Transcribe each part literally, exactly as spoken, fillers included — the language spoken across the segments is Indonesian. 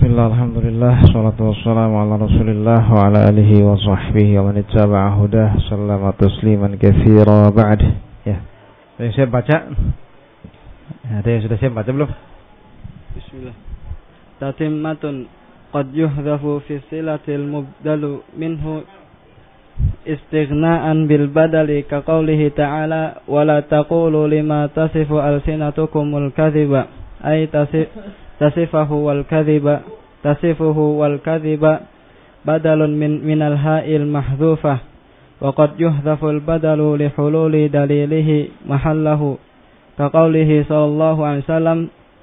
Bismillah, alhamdulillah, salatu wassalamu ala rasulillah wa ala alihi wa sahbihi wa man ittaba'a hudah sallama tasliman katsira ba'd. Ya. Ada yang siap baca? Ada yang sudah siap baca belum? Bismillah. Tatimmatun qad yuhdhafu fi silatil mubdalu minhu istighna'an bil badali ka qawlihi ta'ala wa la taqulu lima tasifu alsinatukumul kadhiba ay tasif tasifahu wal kadhiba tasifuhu wal kadhiba badalun min minal ha'il mahdhufah wa qad yuhdhafu al badalu li hululi dalilihi mahallahu ka qawlihi sallallahu alaihi wasallam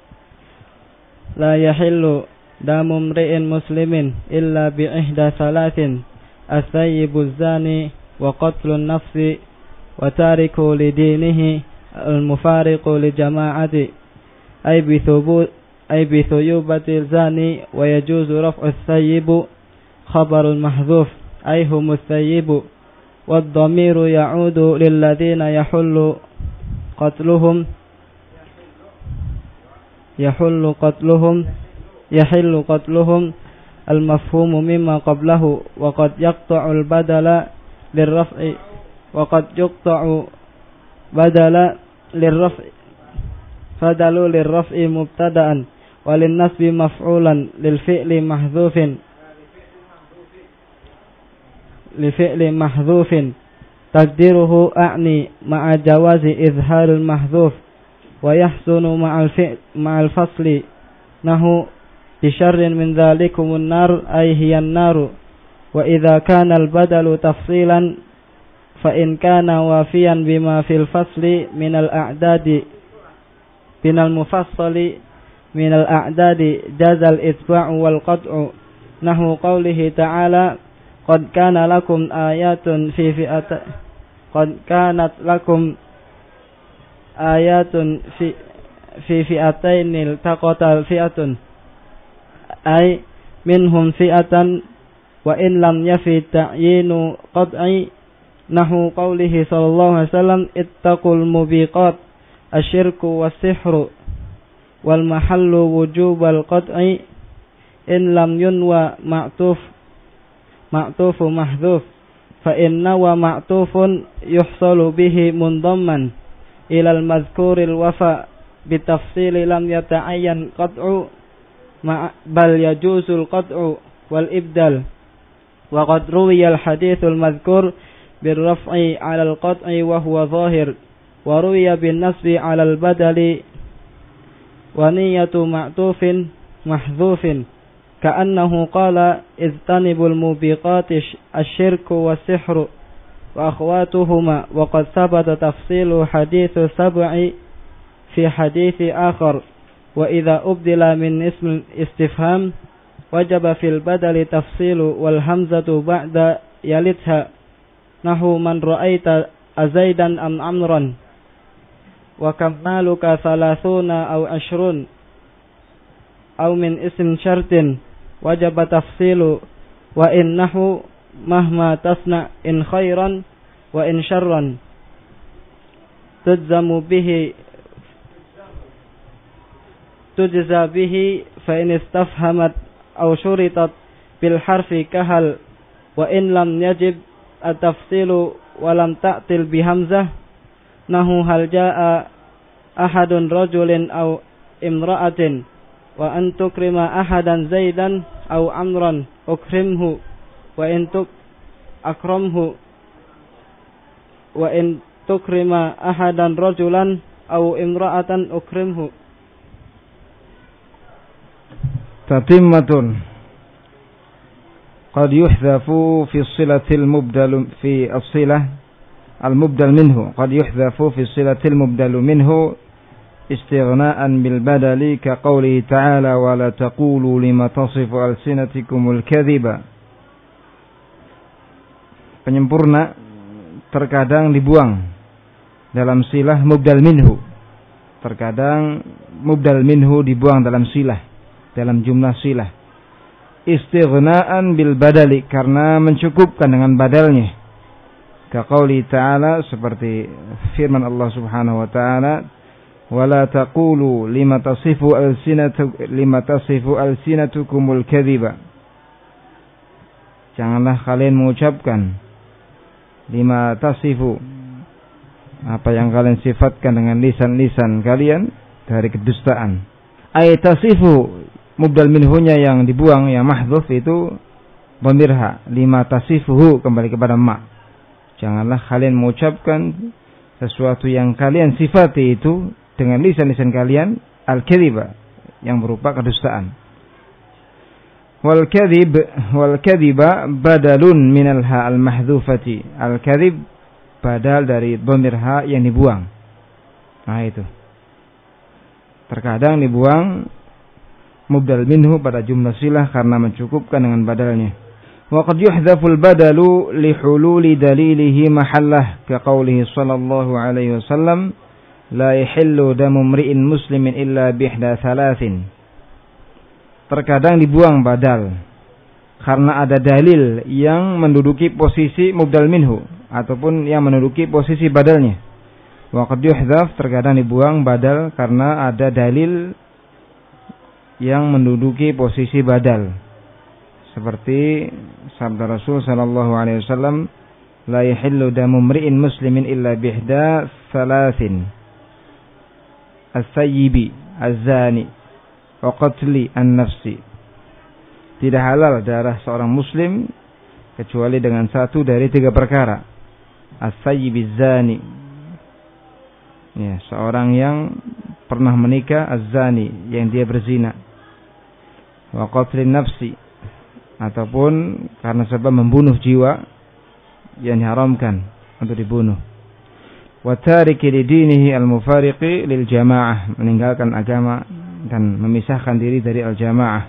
la yahillu damu mri'in muslimin illa bi ihda salatin as-sayyibu zani wa qatlun nafsi wa tariku li dinihi al-mufariqu li jama'ati ay bi thubut أي بثيوبة الزاني ويجوز رفع الثيب خبر محذوف أي هم الثيب والضمير يعود للذين يحل قتلهم يحل قتلهم يحل قتلهم المفهوم مما قبله وقد يقطع البدل للرفع وقد يقطع بدل للرفع بدل للرفع مبتدأ وللنصب مفعولا للفعل محذوف لفعل محذوف تقديره أعني مع جواز إظهار المحذوف ويحسن مع الفعل مع الفصل نحو بشر من ذلكم النار أي هي النار وإذا كان البدل تفصيلا فإن كان وافيا بما في الفصل من الأعداد من المفصل من الأعداد جاز الإتباع والقطع نحو قوله تعالى قد كان لكم آيات في فئة قد كانت لكم آيات في في فئتين التقتا فئة أي منهم فئة وإن لم يفي تعيين قطع نحو قوله صلى الله عليه وسلم اتقوا الموبقات الشرك والسحر والمحل وجوب القطع إن لم ينوى معطوف معطوف محذوف فإن نوى معطوف يحصل به منضما إلى المذكور الوفاء بتفصيل لم يتعين قطع بل يجوز القطع والإبدال وقد روي الحديث المذكور بالرفع على القطع وهو ظاهر وروي بالنصب على البدل ونية معطوف محذوف كأنه قال اجتنبوا الموبقات الشرك والسحر وأخواتهما وقد ثبت تفصيل حديث سبع في حديث آخر وإذا أبدل من اسم الاستفهام وجب في البدل تفصيل والهمزة بعد يلتها نحو من رأيت أزيدا أم عمرا وكم مالك ثلاثون أو عشرون أو من اسم شرط وجب تفصيل وإنه مهما تصنع إن خيرا وإن شرا تجزم به تجزى به فإن استفهمت أو شرطت بالحرف كهل وإن لم يجب التفصيل ولم تأتل بهمزة نحو هل جاء أحد رجل أو امرأة وأن تكرم أحدا زيدا أو عمرا أكرمه وإن أكرمه وإن تكرم أحدا رجلا أو امرأة أكرمه. تتمة قد يحذف في الصلة المبدل في الصلة المبدل منه قد يحذف في الصلة المبدل منه استغناء بالبدل كقوله تعالى ولا تقولوا لما تصف ألسنتكم الكذب. Penyempurna terkadang dibuang dalam silah mubdal minhu. Terkadang mubdal minhu dibuang dalam silah, dalam jumlah silah. Istighna'an bil badali, karena mencukupkan dengan badalnya. Kaqauli ta'ala, seperti firman Allah Subhanahu wa ta'ala, wala taqulu lima tasifu alsinatu lima tasifu alsinatukumul kadhiba. Janganlah kalian mengucapkan lima tasifu, apa yang kalian sifatkan dengan lisan-lisan kalian dari kedustaan. Ay tasifu, mubdal minhunya yang dibuang, yang mahdhuf itu dhamirha, lima tasifuhu kembali kepada ma. Janganlah kalian mengucapkan sesuatu yang kalian sifati itu dengan lisan-lisan kalian al-kadhiba, yang berupa kedustaan. Wal kadhib wal kadhiba badalun minal ha al mahdhufati. Al kadhib badal dari dhamir ha yang dibuang. Nah itu. Terkadang dibuang mubdal minhu pada jumlah silah karena mencukupkan dengan badalnya. Wa qad yuhdhaful badalu li hululi dalilihi mahallah ka qoulihi sallallahu alaihi wasallam la yahillu damu mri'in muslimin illa bihda thalathin. Terkadang dibuang badal karena ada dalil yang menduduki posisi mubdal minhu ataupun yang menduduki posisi badalnya. Wa qad yuhdhaf, terkadang dibuang badal karena ada dalil yang menduduki posisi badal. Seperti sabda Rasul sallallahu alaihi wasallam, la yahillu damu mri'in muslimin illa bihda thalathin. As-sayyibi, az-zani, wa qatli an-nafsi. Tidak halal darah seorang muslim kecuali dengan satu dari tiga perkara. As-sayyibi, az-zani, ya, seorang yang pernah menikah, az-zani, yang dia berzina. Wa qatli an-nafsi, ataupun karena sebab membunuh jiwa yang diharamkan untuk dibunuh. Wa tariki lidinihi al-mufariqi lil jamaah, meninggalkan agama dan memisahkan diri dari al-jamaah.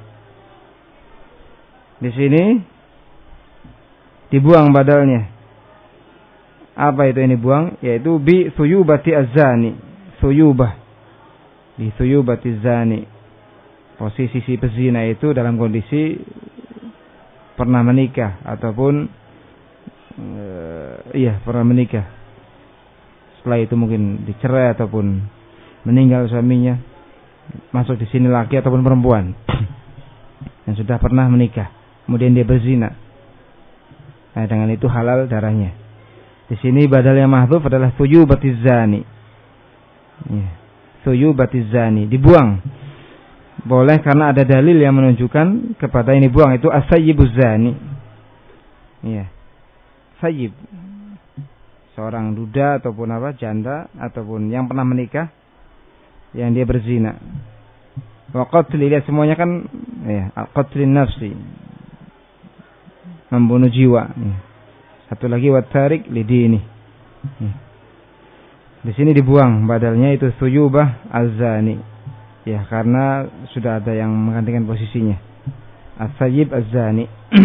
Di sini dibuang badalnya. Apa itu yang dibuang? Yaitu bi thuyubati az-zani, thuyubah, bi thuyubati az-zani. Posisi si pezina itu dalam kondisi pernah menikah ataupun uh, iya pernah menikah. Setelah itu mungkin dicerai ataupun meninggal suaminya. Masuk di sini laki ataupun perempuan yang sudah pernah menikah, kemudian dia berzina. Nah, dengan itu halal darahnya. Di sini badal yang mahdhuf adalah thuyubatiz zani. Ya, thuyubatiz zani dibuang. Boleh karena ada dalil yang menunjukkan kepada ini buang, itu as-sayyibuz zani. Iya. Sayyib, seorang duda ataupun apa, janda ataupun yang pernah menikah yang dia berzina. Wa qatl, lihat semuanya kan ya, qatlin nafsi, membunuh jiwa. Ya. Satu lagi wa tarik lidini. Ya. Di sini dibuang badalnya itu thuyubah az-zani. Ya, karena sudah ada yang menggantikan posisinya. As-sayyib az-zani.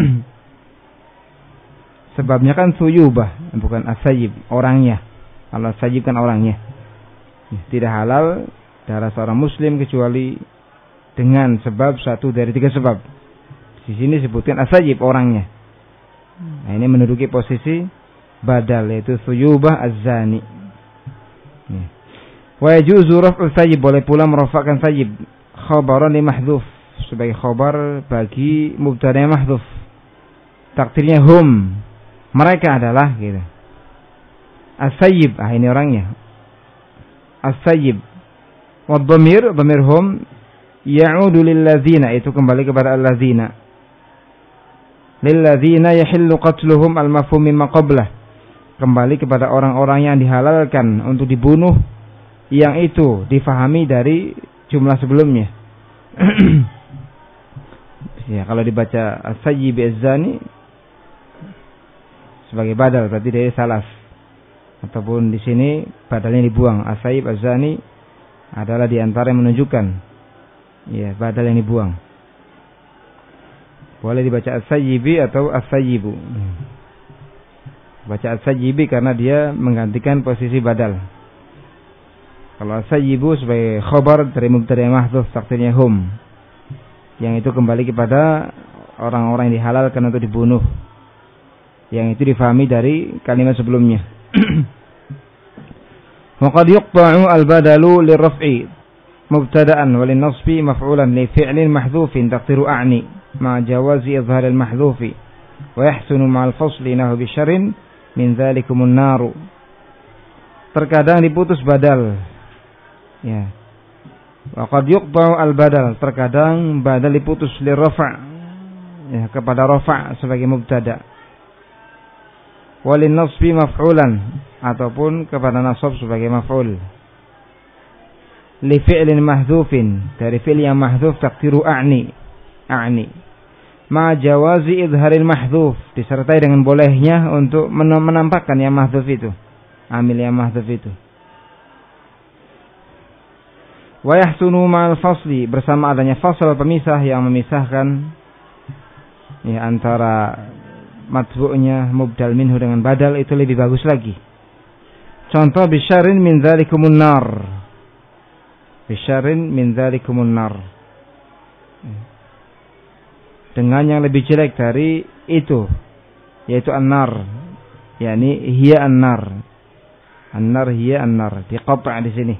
Sebabnya kan thuyubah, bukan as-sayyib, orangnya. Kalau as-sayyib kan orangnya. Tidak halal darah seorang muslim kecuali dengan sebab satu dari tiga sebab. Di sini sebutkan as-sayyib, orangnya. Nah, ini menduduki posisi badal, yaitu thuyubah az-zani. Ya. Wa yajuzu raf'u sayyib, boleh pula merofakkan sayyib khabaran li mahdhuf, sebagai khabar bagi mubtada mahdhuf. Takdirnya hum, mereka adalah gitu. As-sayyib, ah ini orangnya. As-sayyib. Wa dhamir, dhamir hum ya'udu lil ladzina, itu kembali kepada al-ladzina. Lil ladzina yahillu qatluhum al-mafhum mimma qablah, kembali kepada orang-orang yang dihalalkan untuk dibunuh, yang itu difahami dari jumlah sebelumnya. Ya, kalau dibaca as-sayyib az-zani sebagai badal berarti dari salaf. Ataupun di sini badalnya dibuang. As-sayyib az-zani adalah di antara yang menunjukkan ya, badal yang dibuang. Boleh dibaca as-sayyibi atau as-sayyibu. Baca as-sayyibi karena dia menggantikan posisi badal. Kalau as-sayyibu sebagai khabar dari mubtada mahdhuf, takdirnya hum, yang itu kembali kepada orang-orang yang dihalalkan untuk dibunuh, yang itu difahami dari kalimat sebelumnya. Wa qad yuqta'u al-badalu lirraf'i mubtada'an wa lin-nasbi maf'ulan li fi'lin mahdhufin taqdiru a'ni ma jawazi idhhar al-mahdhufi wa yahsunu ma'al fasli nahu bi syarrin min dzalikumun naru. Terkadang diputus badal. Ya. Wa qad yuqta'u al-badal, terkadang badal diputus lirraf' ya, kepada rafa' sebagai mubtada. Wa lin-nasbi maf'ulan, ataupun kepada nasab sebagai maf'ul. Li fi'lin mahdhufin, dari fi'il yang mahdhuf taqdiru a'ni a'ni ma jawazi idharil mahdhuf, disertai dengan bolehnya untuk menampakkan yang mahdhuf itu, amil yang mahdhuf itu. Wa yahsunu ma'al fasli, bersama adanya fasal pemisah yang memisahkan ya antara matbu'nya mubdal minhu dengan badal, itu lebih bagus lagi. Contoh bisyarin min dzalikumun nar, bisyarin min dzalikumun nar, dengan yang lebih jelek dari itu, yaitu an-nar, yakni hiya an-nar, an-nar hiya an-nar, diqata' di sini.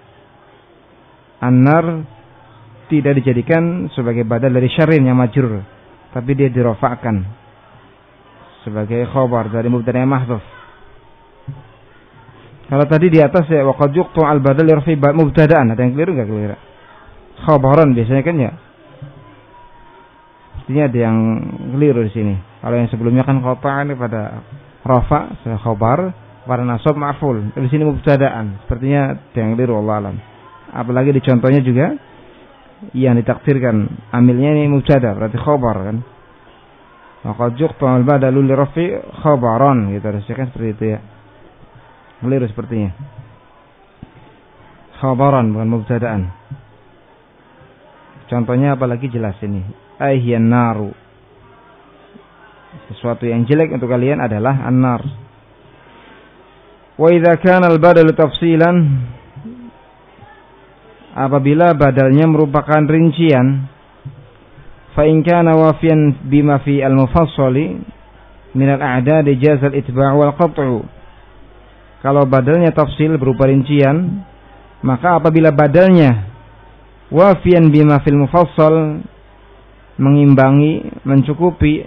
An-nar tidak dijadikan sebagai badal dari syarrin yang majrur, tapi dia dirafa'kan sebagai khabar dari mubtada yang mahdhuf. Kalau tadi di atas ya waqad yuqtu al-badal yarfi mubtada'an, ada yang keliru enggak keliru? Khabaran biasanya kan ya. Artinya ada yang keliru di sini. Kalau yang sebelumnya kan qata'an pada rafa sebagai khabar, pada nasab ma'ful. Di sini mubtada'an. Sepertinya ada yang keliru, wallahu alam. Apalagi di contohnya juga yang ditakdirkan amilnya ini mubtada, berarti khabar kan. Waqad yuqtu al-badalu li rafi khabaran, gitu harusnya kan seperti itu ya. Keliru sepertinya. Khabaran bukan mubtada'an. Contohnya apalagi jelas ini. Ayyan naru. Sesuatu yang jelek untuk kalian adalah an-nar. Wa idza kana al-badalu tafsilan, apabila badalnya merupakan rincian, fa in kana wafiyan bima fi al-mufassali min al-a'dad jaza al-itba' wal qat'u. Kalau badalnya tafsil berupa rincian, maka apabila badalnya wafiyan bima fil mufassal, mengimbangi, mencukupi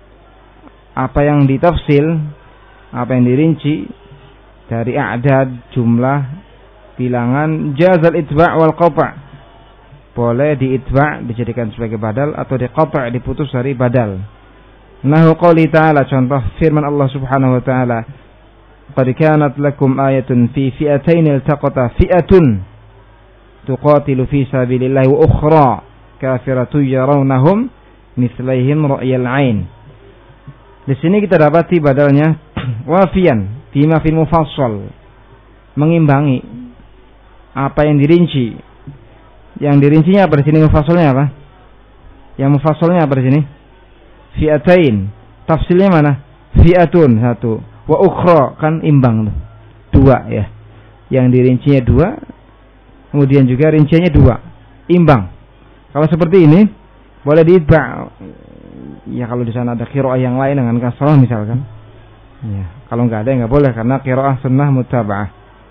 apa yang ditafsil, apa yang dirinci dari a'dad, jumlah, bilangan, jazal itba' wal qata', boleh diitba' dijadikan sebagai badal atau diqata' diputus dari badal. Nahu qouli ta'ala, contoh firman Allah Subhanahu wa ta'ala, qad kanat lakum ayatun fi fi'atain iltaqata fi'atun tuqatilu fi sabilillahi wa ukhra kafiratun yarawnahum mithlaihim ra'yal 'ain. Di sini kita dapati badalnya wafian bima fil mufassal, mengimbangi apa yang dirinci. Yang dirincinya apa di sini, mufassalnya apa? Yang mufassalnya apa di sini? Fi'atain. Tafsilnya mana? Fi'atun, satu. Wa ukhra, kan imbang tuh. Dua ya. Yang dirincinya dua, kemudian juga rinciannya dua. Imbang. Kalau seperti ini boleh diitba'. Ya kalau di sana ada qiraah yang lain dengan kasrah misalkan. Ya, kalau enggak ada enggak boleh karena qiraah sunnah mutaba'ah.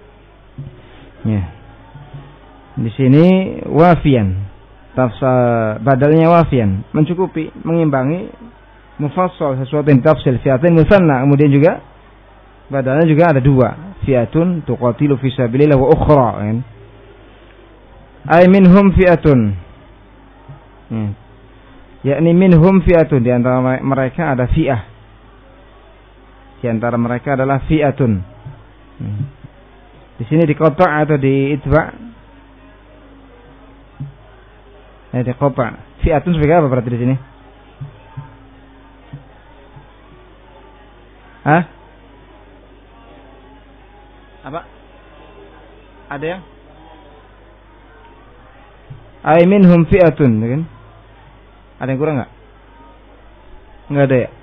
Ya. Di sini wafian. Tafsir badalnya wafian, mencukupi, mengimbangi mufassal, sesuatu yang tafsil. Fi'atin musanna, kemudian juga badalnya juga ada dua, fi'atun tuqatilu fi sabilillah wa ukhra kan. Ay minhum fi'atun. Hmm. Yakni minhum fi'atun, di antara mereka ada fi'ah. Di antara mereka adalah fi'atun. Hmm. Di sini diqata' atau diitba'? Ya, diqata'. Fi'atun sebagai apa berarti di sini? Hah? Apa? Ada yang? Ay minhum fi'atun, kan? Ada yang kurang enggak? Enggak ada ya?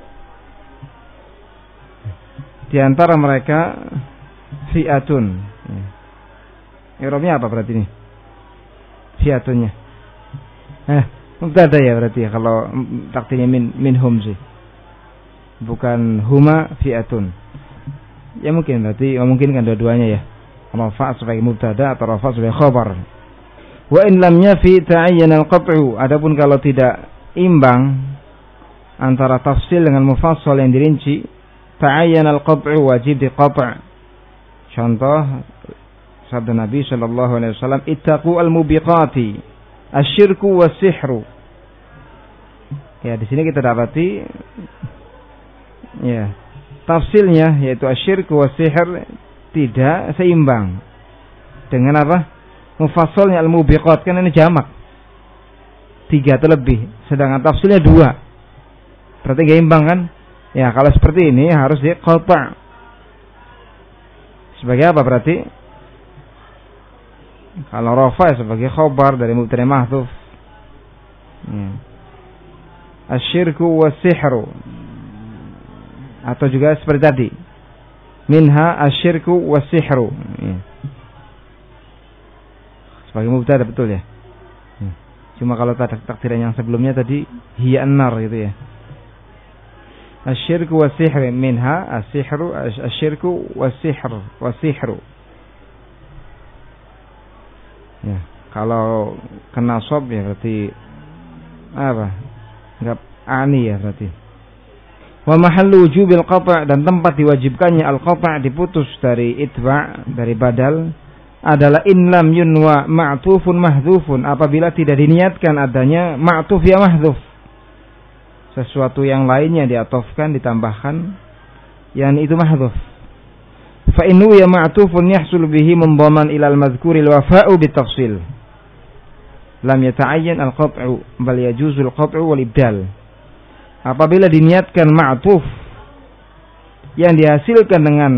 Di antara mereka fi'atun. I'rabnya apa berarti ini? Fi'atunnya. Eh, mubtada ya berarti ya kalau takdirnya min minhum sih. Bukan huma fi'atun. Ya mungkin berarti memungkinkan dua-duanya ya. rafa sebagai mubtada atau rafa sebagai khabar. Wa in lam yafi ta'ayyana al-qat'u, adapun kalau tidak imbang antara tafsil dengan mufassal yang dirinci, ta'ayyana al-qat'u, wajib diqata'. Contoh sabda Nabi sallallahu alaihi wasallam, ittaqu al-mubiqati asyirku was-sihru. Ya, di sini kita dapati ya, tafsilnya yaitu asyirku was-sihr tidak seimbang dengan apa? Mufassalnya al-mubiqat, kan ini jamak. Tiga atau lebih, sedangkan tafsilnya dua. Berarti enggak imbang kan? Ya, kalau seperti ini harus diqata'. Sebagai apa berarti? Kalau rafa sebagai khabar dari mubtada mahdhuf. Ya. Asyirku was-sihru. Atau juga seperti tadi. Minha asyirku was-sihru. Ya. Sebagai mubtada betul ya. Ya. Cuma kalau takdiran yang sebelumnya tadi hiya an-nar gitu ya. Asyirku was-sihr, minha as-sihru asyirku was-sihr was-sihru. Ya, kalau kena sob ya berarti apa? Enggak ani ya berarti. Wa mahallu wujubil qata', dan tempat diwajibkannya al-qata' diputus dari itba' dari badal adalah in lam yunwa ma'tufun mahdhufun, apabila tidak diniatkan adanya ma'tuf ya mahdhuf, sesuatu yang lainnya diatofkan ditambahkan yang itu mahdhuf. Fa innu ya ma'tufun yahsul bihi mundhaman ila al-madhkuri al-wafa'u bitafsil lam yata'ayyan al-qat'u bal yajuzu al-qat'u wal ibdal. Apabila diniatkan ma'tuf yang dihasilkan dengan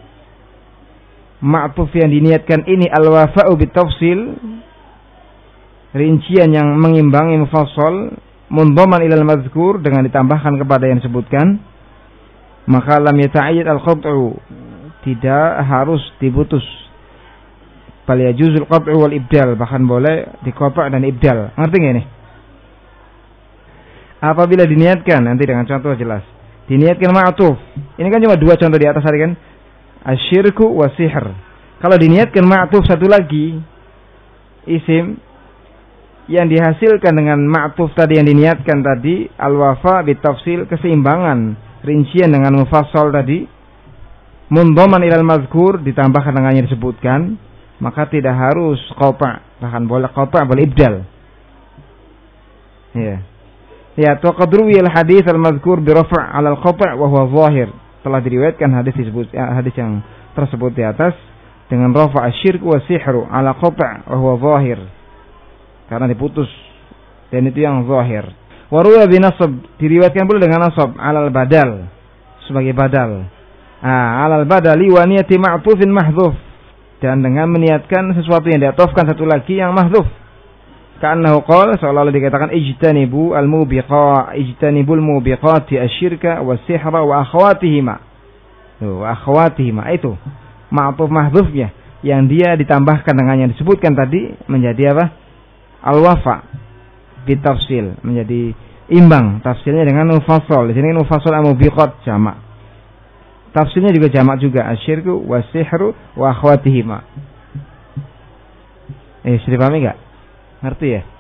ma'tuf yang diniatkan ini al-wafa'u bitafsil, rincian yang mengimbangi mufassal, mundhaman ila al-madhkur, dengan ditambahkan kepada yang disebutkan, maka lam yata'ayyad al-qat'u, tidak harus diputus. Bal yajuzul qat'u wal ibdal, bahkan boleh diqata' dan ibdal. Ngerti enggak ini? Apabila diniatkan, nanti dengan contoh jelas. Diniatkan ma'tuf. Ini kan cuma dua contoh di atas tadi kan. Asyirku was-sihr. Kalau diniatkan ma'tuf satu lagi, isim yang dihasilkan dengan ma'tuf tadi yang diniatkan tadi, al-wafa bitafsil, keseimbangan rincian dengan mufassal tadi, mundhaman ilal mazkur, ditambahkan dengan yang disebutkan, maka tidak harus qata', bahkan boleh qata', boleh ibdal. Ya. Ya, taqadruwi al-hadits al-mazkur bi raf' 'ala al-qata' wa huwa zahir. Telah diriwayatkan hadis disebut hadis yang tersebut di atas dengan rafa' asyirku wa sihru 'ala qata' wa huwa zahir. Karena diputus dan itu yang zahir. Wa ruwa bi nasab, diriwayatkan pula dengan nasab 'ala al-badal, sebagai badal. Ah, 'ala al-badali wa niyati ma'tufin mahdhuf, dan dengan meniatkan sesuatu yang diatofkan satu lagi yang mahdhuf. Ka'annahu qala, seolah-olah dikatakan ijtanibu al-mubiqa ijtanibul mubiqati asyirka was-sihra wa akhawatihima. Tuh, wa akhawatihima itu ma'tuf mahdhufnya yang dia ditambahkan dengan yang disebutkan tadi menjadi apa? Al-wafa bitafsil, menjadi imbang tafsirnya dengan mufassal. Di sini mufassal al-mubiqat jamak. Tafsirnya juga jamak juga, asyirku was-sihru wa akhawatihima. Eh, sudah paham enggak? Ngerti ya?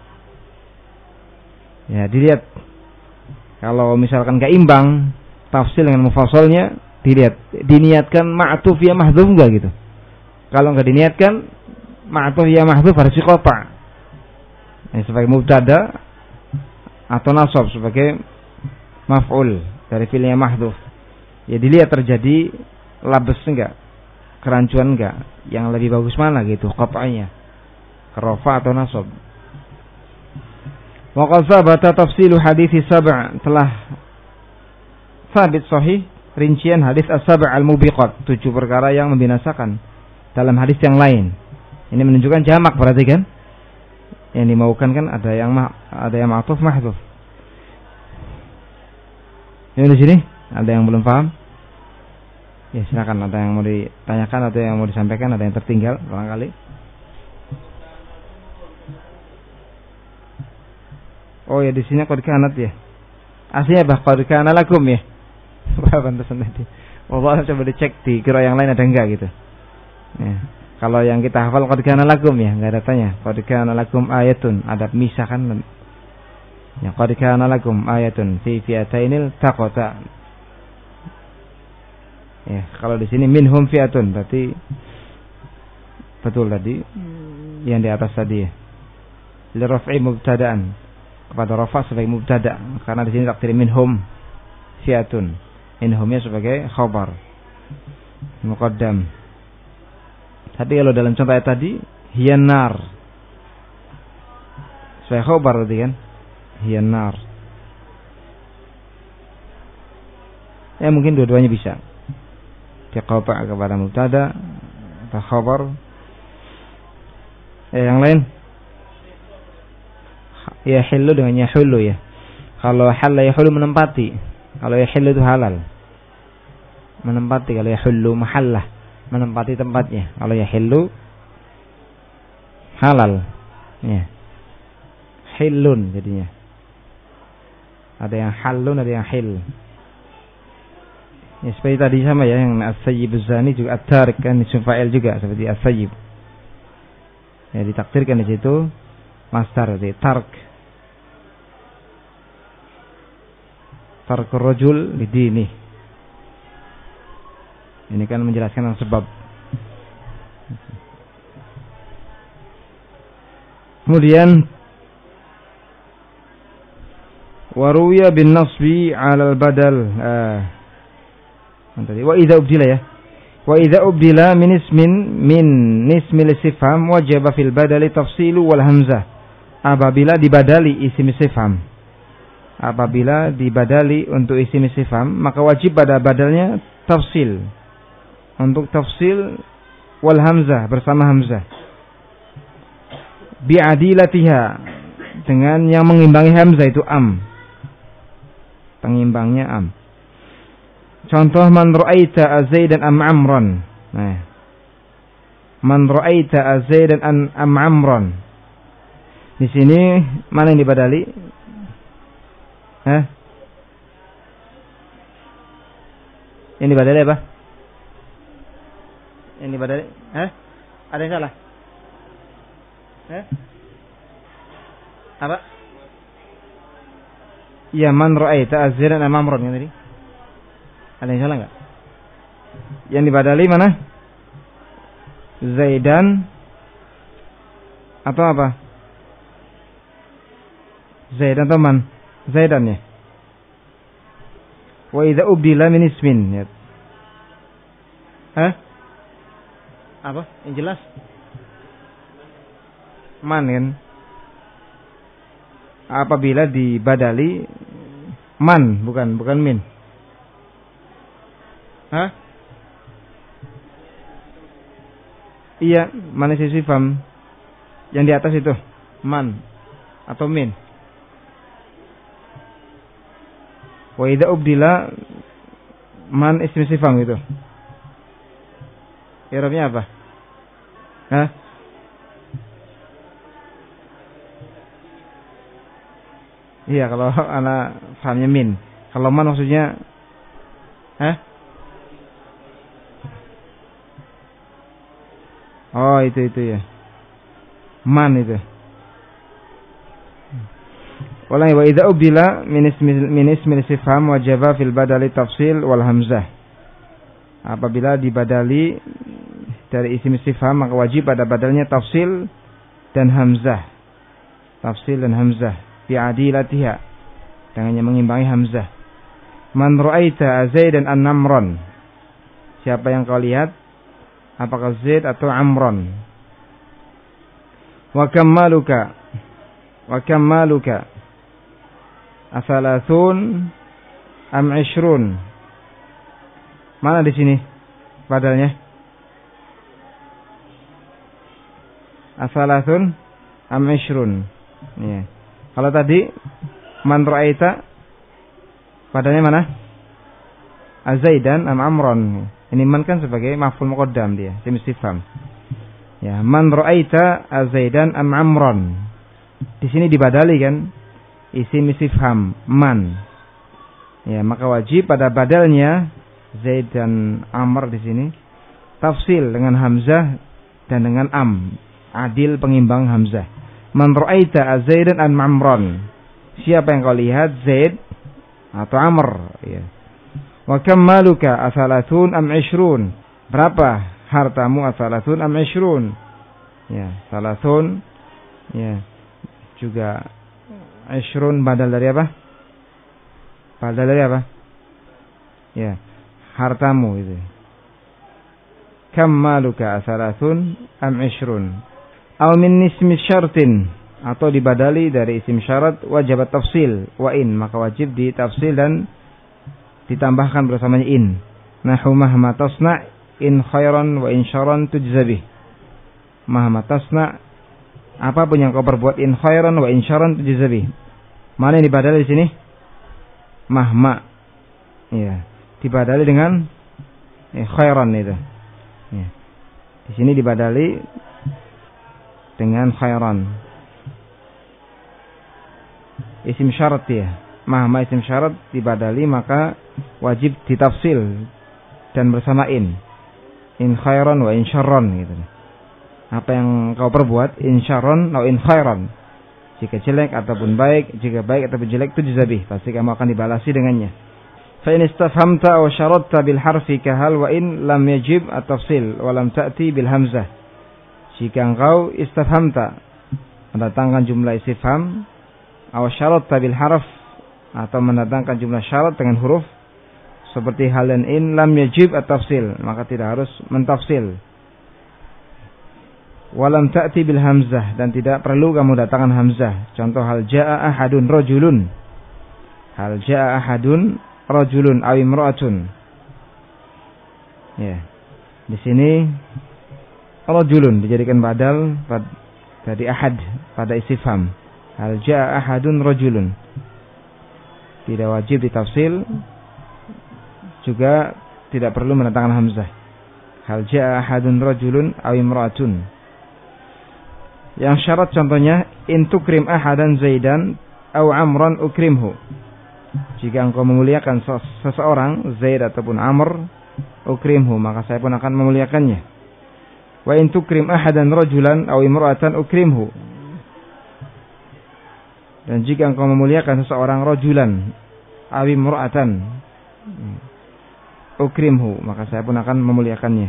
Ya, dilihat. Kalau misalkan gak imbang tafsir dengan mufassalnya, dilihat diniatkan ma'tuf ya mahdhuf enggak gitu. Kalau enggak diniatkan ma'tuf ya mahdhuf harus diqata'. Ya, sebagai mubtada atau nasab sebagai maf'ul dari fi'ilnya mahdhuf. Ya, dilihat terjadi labes enggak, kerancuan enggak, yang lebih bagus mana gitu qat'anya, rafa atau nasab. Wa qad sabata tafsilu hadits sab', telah sabit sahih rincian hadis as-sab' al-mubiqat, tujuh perkara yang membinasakan dalam hadis yang lain. Ini menunjukkan jamak berarti kan? Yang dimaukan kan ada yang ma- ada yang ma'tuf mahdhuf. Ini di sini ada yang belum paham? Ya, silakan, ada yang mau ditanyakan atau yang mau disampaikan, ada yang tertinggal barangkali. Oh ya, di sini qad kanat ya. Aslinya bah qad kana lakum ya. Apa pantasan tadi? Wallah, coba dicek di kira yang lain ada enggak gitu. Ya. Kalau yang kita hafal qad kana lakum ya, enggak ada tanya. Qad kana lakum ayatun, ada misah kan. Ya qad kana lakum ayatun fi fi'atainil taqata. Ya, kalau di sini minhum fi'atun berarti betul tadi yang di atas tadi ya. Li raf'i mubtada'an. Kepada rafa sebagai mubtada karena di sini takdir minhum fi'atun. Minhumnya sebagai khabar. Muqaddam. Tapi kalau dalam contoh ayat tadi hiyan nar. Sebagai khabar berarti kan? Hiyan nar. Ya mungkin dua-duanya bisa. Dia qata' kepada mubtada atau khabar. Eh, yang lain? Ya hillu dengan yahullu ya. Kalau halla yahullu menempati. Kalau yahillu itu halal. Menempati, kalau yahullu mahallah, menempati tempatnya. Kalau yahillu halal. Ya. Hillun jadinya. Ada yang halun, ada yang hil. Ya, seperti tadi sama ya, yang as-sayyib az-zani juga at-tarik kan isim fa'il juga seperti as-sayyib. Ya, ditakdirkan di situ masdar di tark. Tarkur rajul lidini. Ini kan menjelaskan sebab. Kemudian waruya bin nasbi 'ala al-badal. Ah. Tadi wa idza ubdila ya. Wa idza ubdila min ismin min ismil istifham wajib fil badali tafsilu wal hamzah. Apabila dibadali isim istifham. Apabila dibadali untuk isim istifham, maka wajib pada badalnya tafsil. Untuk tafsil wal hamzah bersama hamzah. Bi'adilatiha, dengan yang mengimbangi hamzah itu am. Pengimbangnya am. Contoh man ra'aita azaidan am amran. Nah. Man ra'aita azaidan am amran. Di sini mana yang dibadali? Hah? Ini badalnya apa? Ini badalnya? Hah? Ada yang salah? Hah? Apa? Ya man ra'aita azziran am amran yang tadi. Ada yang salah enggak? Yang dibadali mana? Zaidan atau apa? Zaidan atau man? Zaidan ya. Wa idza ubdila min ismin ya. Hah? Apa? Yang jelas? Man kan? Apabila dibadali man, bukan bukan min. Hah? Iya, man istifham. Yang di atas itu man atau min. Wa idza ubdila man ism istifham itu. I'rabnya apa? Hah? Iya, kalau anak fahamnya min. Kalau man maksudnya hah? Oh, itu itu ya. Man itu. Wallahi wa idza ubdila min ismi min ismi istifham wajaba fil badali tafsil wal hamzah. Apabila dibadali dari isim istifham maka wajib pada badalnya tafsil dan hamzah. Tafsil dan hamzah fi adilatiha, dengan yang mengimbangi hamzah. Man ra'aita Zaidan an Amran. Siapa yang kau lihat? Apakah Zaid atau Amran? Wa kammaluka. Wa kammaluka. Asalasun am ishrun. Mana di sini badalnya? Asalasun am ishrun. Ya. Kalau tadi man ra'aita badalnya mana? Azaidan am Amran. Ini man kan sebagai maf'ul muqaddam dia, isim istifham. Ya, man ra'aita azaidan am Amran. Di sini dibadali kan isim istifham man. Ya, maka wajib pada badalnya Zaid dan Amr di sini tafsil dengan hamzah dan dengan am, adil pengimbang hamzah. Man ra'aita Zaidan an Amran. Siapa yang kau lihat, Zaid atau Amr, ya. Wa kam maluka asalatun am ishrun. Berapa hartamu, asalatun am ishrun. Ya, salatun, ya. Juga ishrun badal dari apa? Badal dari apa? Ya, hartamu itu. Kam maluka asalatun am ishrun. Aw min ismi syartin, atau dibadali dari isim syarat wajib tafsil wa in, maka wajib ditafsil dan ditambahkan bersamanya in. Nahu mahma tasna in khairan wa in syarran tujzabih. Mahma tasna, apapun yang kau perbuat, in khairan wa in syarran tujzabih. Mana yang dibadali di sini? Mahma. Ya, dibadali dengan eh, khairan itu. Ya. Di sini dibadali dengan khairan. Isim syarat ya. Mahma isim syarat dibadali maka wajib ditafsil dan bersamain. In khairan wa in syarran gitu. Apa yang kau perbuat, in syarran atau in khairan. Jika jelek ataupun baik, jika baik ataupun jelek tujzabih, pasti kamu akan dibalasi dengannya. Fa in istafhamta aw syaratta bil harfi kahal wa in lam yajib at-tafsil wa lam ta'ti bil hamzah. Jika engkau istafhamta, mendatangkan jumlah istifham, aw syaratta bil harf, atau mendatangkan jumlah syarat dengan huruf seperti hal dan in, lam yajib at-tafsil, maka tidak harus mentafsil. Walam ta'ti bil hamzah, dan tidak perlu kamu datangkan hamzah. Contoh hal jaa ahadun rajulun. Hal jaa ahadun rajulun aw imra'atun. Ya. Di sini rajulun dijadikan badal dari ahad pada istifham. Hal jaa ahadun rajulun. Tidak wajib ditafsil, juga tidak perlu mendatangkan hamzah. Hal jaa ahadun rajulun aw imra'atun. Yang syarat contohnya in tukrim ahadan Zaidan aw Amran ukrimhu. Jika engkau memuliakan seseorang, Zaid ataupun Amr, ukrimhu, maka saya pun akan memuliakannya. Wa in tukrim ahadan rajulan aw imra'atan ukrimhu. Dan jika engkau memuliakan seseorang rajulan aw imra'atan ukrimhu, maka saya pun akan memuliakannya.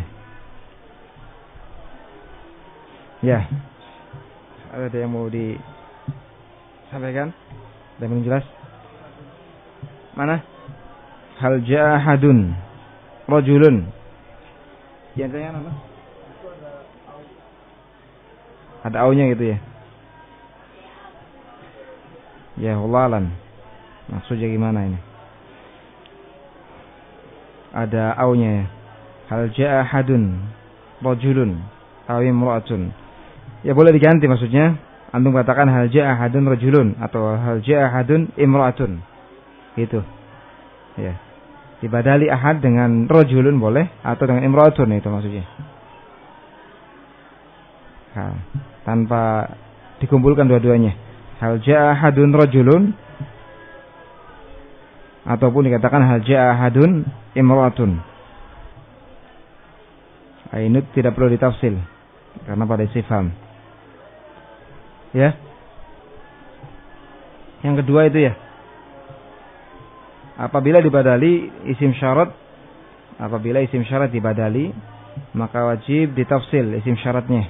Ya. Ada yang mau disampaikan? Ada yang jelas? Mana? Hal jahadun rajulun. Yang tanya apa? Ada aunya gitu ya? Ya Allah alam. Maksudnya gimana ini? Ada aunya ya. Hal jahadun rajulun aw imra'atun. Ya boleh diganti maksudnya. Antum katakan hal ja'a ahadun rajulun atau hal ja'a ahadun imra'atun. Gitu. Ya. Dibadali ahad dengan rajulun boleh atau dengan imra'atun, itu maksudnya. Nah, tanpa dikumpulkan dua-duanya. Hal ja'a ahadun rajulun ataupun dikatakan hal ja'a ahadun imra'atun. Ini tidak perlu ditafsil karena pada istifham. Ya. Yang kedua itu ya. Apabila dibadali isim syarat, apabila isim syarat dibadali, maka wajib ditafsil isim syaratnya.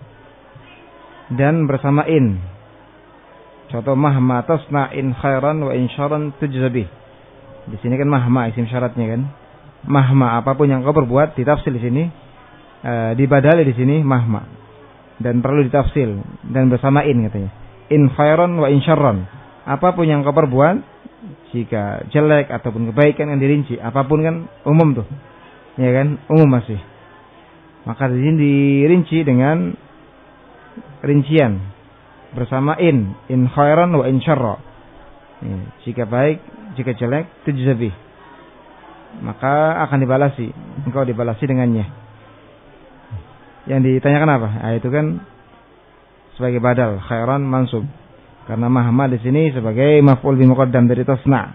Dan bersama in. Contoh mahma tasna in khairan wa in syarran tujzabih. Di sini kan mahma isim syaratnya kan. Mahma, apapun yang kau berbuat ditafsil di sini. E, dibadali di sini mahma. Dan perlu ditafsil dan bersamain katanya. In khairan wa in syarran. Apapun yang kau perbuat, jika jelek ataupun kebaikan yang dirinci, apapun kan umum tuh. Ya kan? Umum masih. Maka di sini dirinci dengan rincian bersamain in khairan wa in syarra. Ya, jika baik, jika jelek tujzabih. Maka akan dibalasi. Engkau dibalasi dengannya. Yang ditanyakan apa? Nah, itu kan sebagai badal khairan mansub. Karena mahma di sini sebagai maf'ul bi muqaddam dari tasna.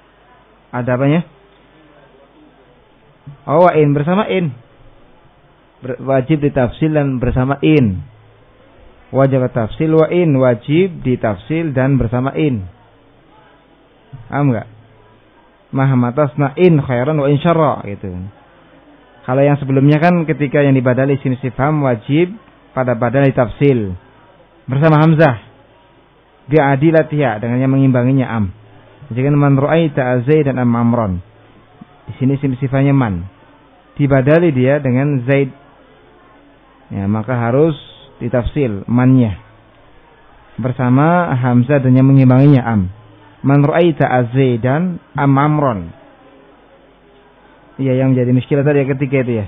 Ada apanya? Oh, wa in bersama in. wajib ditafsil dan bersama in. Wajib tafsil wa in, wajib ditafsil dan bersama in. Paham enggak? Mahamatasna in khairan wa in syarra gitu. Kalau yang sebelumnya kan ketika yang dibadali isim istifham wajib pada badal ditafsil bersama hamzah bi'adilatiha dengan yang mengimbanginya am. Jadi kan man ra'aita Zaid dan am Amron. Di sini isim istifhamnya man. Dibadali dia dengan Zaid. Ya, maka harus ditafsil mannya bersama hamzah dan yang mengimbanginya am. Man ra'aita Zaidan am Amron. Iya, yang menjadi muskilah tadi yang ketiga itu ya.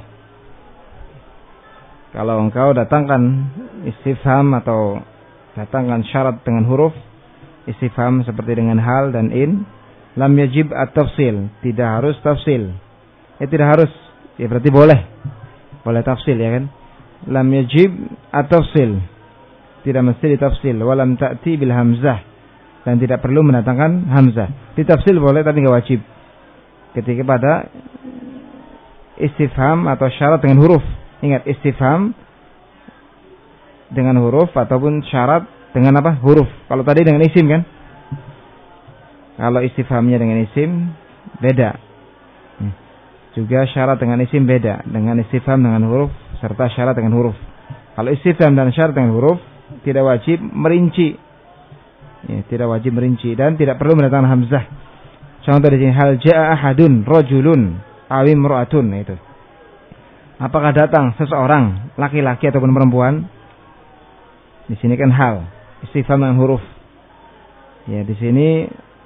Kalau engkau datangkan istifham atau datangkan syarat dengan huruf istifham seperti dengan hal dan in, lam yajib at-tafsil, tidak harus tafsil. Ya tidak harus, ya berarti boleh. Boleh tafsil ya kan? Lam yajib at-tafsil. Tidak mesti ditafsil, walam ta'ti bil hamzah, dan tidak perlu mendatangkan hamzah. Ditafsil boleh tapi enggak wajib. Ketika pada istifham atau syarat dengan huruf. Ingat, istifham dengan huruf ataupun syarat dengan apa? Huruf. Kalau tadi dengan isim kan? Kalau istifhamnya dengan isim beda. Juga syarat dengan isim beda. Dengan istifham dengan huruf serta syarat dengan huruf. Kalau istifham dan syarat dengan huruf tidak wajib merinci. Ya, tidak wajib merinci dan tidak perlu mendatangkan hamzah. Contoh di sini hal jaa ahadun rajulun awim imra'atun itu. Apakah datang seseorang laki-laki ataupun perempuan? Di sini kan hal, istifham dengan huruf. Ya, di sini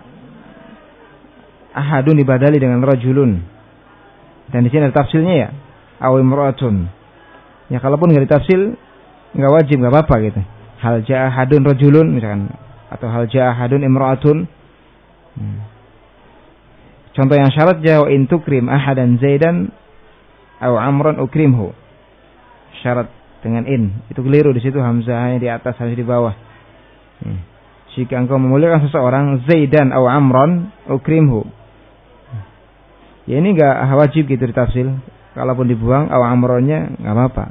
ahadun dibadali dengan rajulun. Dan di sini ada tafsilnya ya, awim imra'atun. Ya kalaupun enggak ditafsil enggak wajib, enggak apa-apa gitu. Hal jaa ahadun rajulun misalkan atau hal jaa ahadun imra'atun. Hmm. Contoh yang syarat jawab in tukrim ahadan Zaidan aw Amran ukrimhu. Syarat dengan in. Itu keliru, di situ hamzahnya di atas, harus di bawah. Hmm. Jika engkau memuliakan seseorang Zaidan aw Amran ukrimhu. Ya ini enggak wajib gitu ditafsil. Kalaupun dibuang aw Amronnya enggak apa-apa.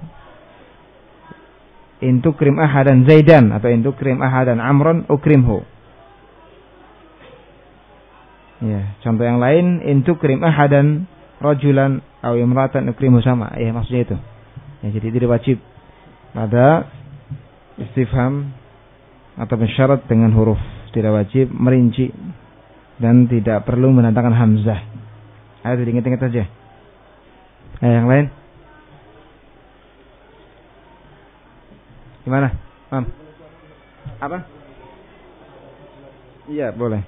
In tukrim ahadan Zaidan atau in tukrim ahadan Amran ukrimhu. Ya, contoh yang lain in tukrim ahadan rajulan aw imra'atan ukrimu sama. Ya, maksudnya itu. Ya, jadi tidak wajib pada istifham atau syarat dengan huruf, tidak wajib merinci dan tidak perlu mendatangkan hamzah. Ayo diingat-ingat saja. Eh, yang lain? Gimana? Mam? Apa? Iya, boleh.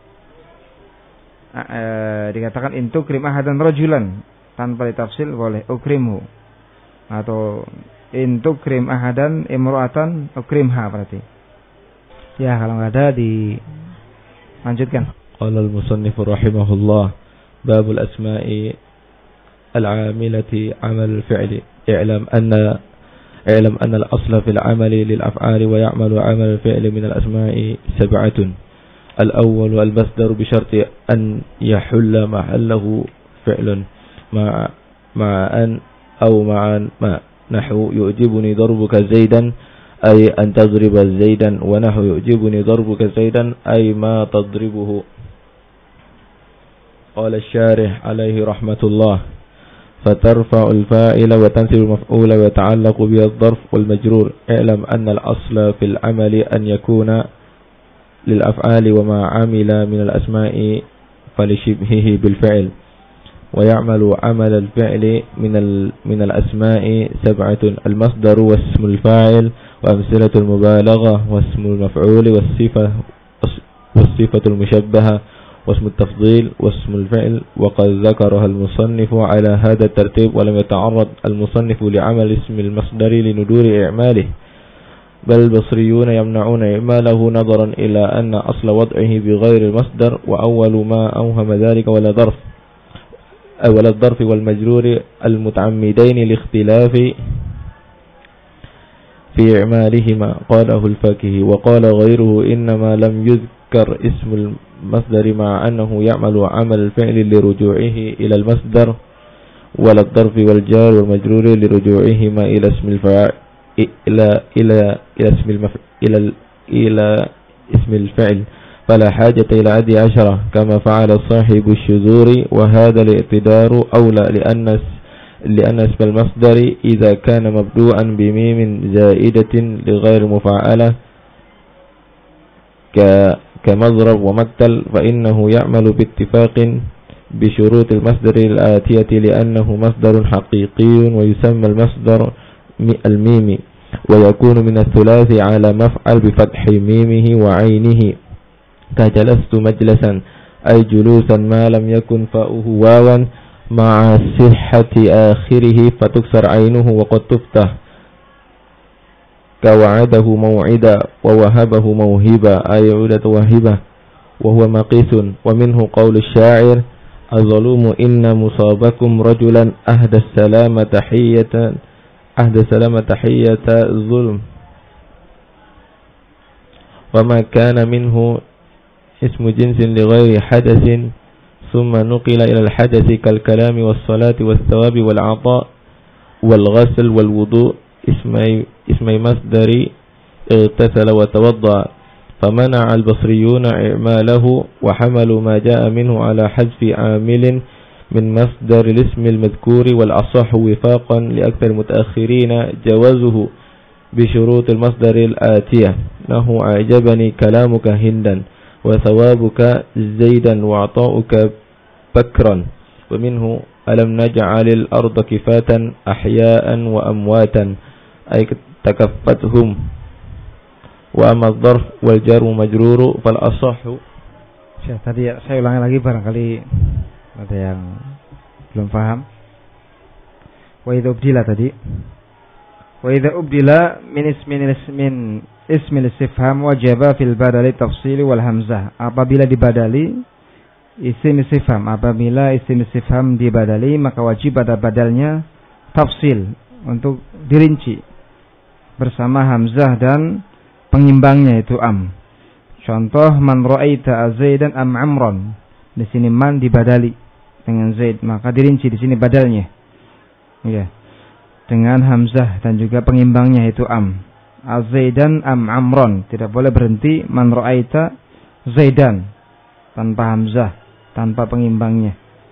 E, dikatakan intu krim ahadan rajulan tanpa ditafsil boleh ukrimhu, atau intu krim ahadan imra'atan ukrimha berarti. Ya kalau enggak ada dilanjutkan. Qala al-musannif rahimahullah babul asma'i al-'amilati 'amal al-fi'li i'lam anna i'lam anna al-asla fil 'amali lil af'ali wa ya'malu 'amal al-fi'li min al-asma'i sab'atun. الأول المصدر بشرط أن يحل محله فعل مع مع أن أو مع ما نحو يعجبني ضربك زيدا أي أن تضرب زيدا ونحو يعجبني ضربك زيدا أي ما تضربه. قال الشارح عليه رحمة الله فترفع الفاعل وتنصب المفعول ويتعلق به الظرف والمجرور. اعلم أن الأصل في العمل أن يكون للأفعال وما عمل من الأسماء فلشبهه بالفعل ويعمل عمل الفعل من من الأسماء سبعة المصدر واسم الفاعل وأمثلة المبالغة واسم المفعول والصفة والصفة المشبهة واسم التفضيل واسم الفعل وقد ذكرها المصنف على هذا الترتيب ولم يتعرض المصنف لعمل اسم المصدر لندور إعماله بل البصريون يمنعون إعماله نظرا إلى أن أصل وضعه بغير المصدر وأول ما أوهم ذلك ولا ظرف ولا الظرف والمجرور المتعمدين لاختلاف في إعمالهما قاله الفاكهي. وقال غيره إنما لم يذكر اسم المصدر مع أنه يعمل عمل الفعل لرجوعه إلى المصدر ولا الظرف والجار والمجرور لرجوعهما إلى اسم الفاعل إلى إلى إلى اسم المفعول إلى إلى اسم الفعل فلا حاجة إلى عد عشرة كما فعل صاحب الشذور وهذا الاعتدار أولى لأن لأن اسم المصدر إذا كان مبدوءا بميم زائدة لغير مفعلة كمضرب ومقتل فإنه يعمل باتفاق بشروط المصدر الآتية لأنه مصدر حقيقي ويسمى المصدر الميم ويكون من الثلاث على مفعل بفتح ميمه وعينه كجلست مجلسا أي جلوسا ما لم يكن فاؤه واوا مع صحة آخره فتكسر عينه وقد تفتح كوعده موعدا ووهبه موهبا أي عودة وهبة وهو مقيس ومنه قول الشاعر الظلوم إن مصابكم رجلا أهدى السلام تحية أهدى السلام تحية الظلم وما كان منه اسم جنس لغير حدث ثم نقل إلى الحدث كالكلام والصلاة والثواب والعطاء والغسل والوضوء اسمي, اسمي مصدر اغتسل وتوضأ فمنع البصريون إعماله وحملوا ما جاء منه على حذف عامل من مصدر الاسم المذكور والأصح وفاقا لأكثر المتأخرين جوازه بشروط المصدر الآتية له أعجبني كلامك هندا وثوابك زيدا وعطاؤك بكرا ومنه ألم نجعل الأرض كفاتا أحياء وأمواتا أي تكفتهم وأما الظرف والجار مجرور فالأصح. Ya, tadi saya ulangi lagi barangkali ada yang belum paham. Wa idza ubdila tadi. Wa idza ubdila min ismin ismin ismil istifham wajaba fil badali tafsil wal hamzah. Apabila dibadali isim istifham, apabila isim istifham dibadali maka wajib pada badalnya tafsil untuk dirinci bersama hamzah dan pengimbangnya itu am. Contoh man ra'aita Zaidan am Amran. Di sini man dibadali dengan Zaid, maka dirinci di sini badalnya. Ya. Dengan hamzah dan juga pengimbangnya itu am. Azaidan am Amran, tidak boleh berhenti man ra'aita Zaidan tanpa hamzah, tanpa pengimbangnya.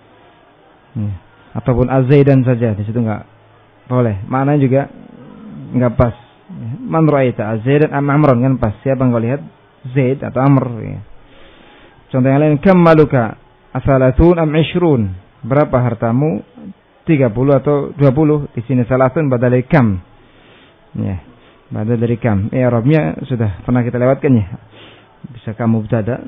Ya. Ataupun Azaidan saja, di situ enggak boleh. Maknanya juga enggak pas. Man ra'aita Zaidan am Amran kan pas. Siapa yang kau lihat? Zaid atau Amr. Ya. Contoh yang lain, kam maluka asalatun am ishrun. Berapa hartamu? tiga puluh atau dua puluh. Di sini salatun badal dari kam. Ya, badal dari kam. Eh, Arabnya sudah pernah kita lewatkan ya. Bisa kamu mubtada.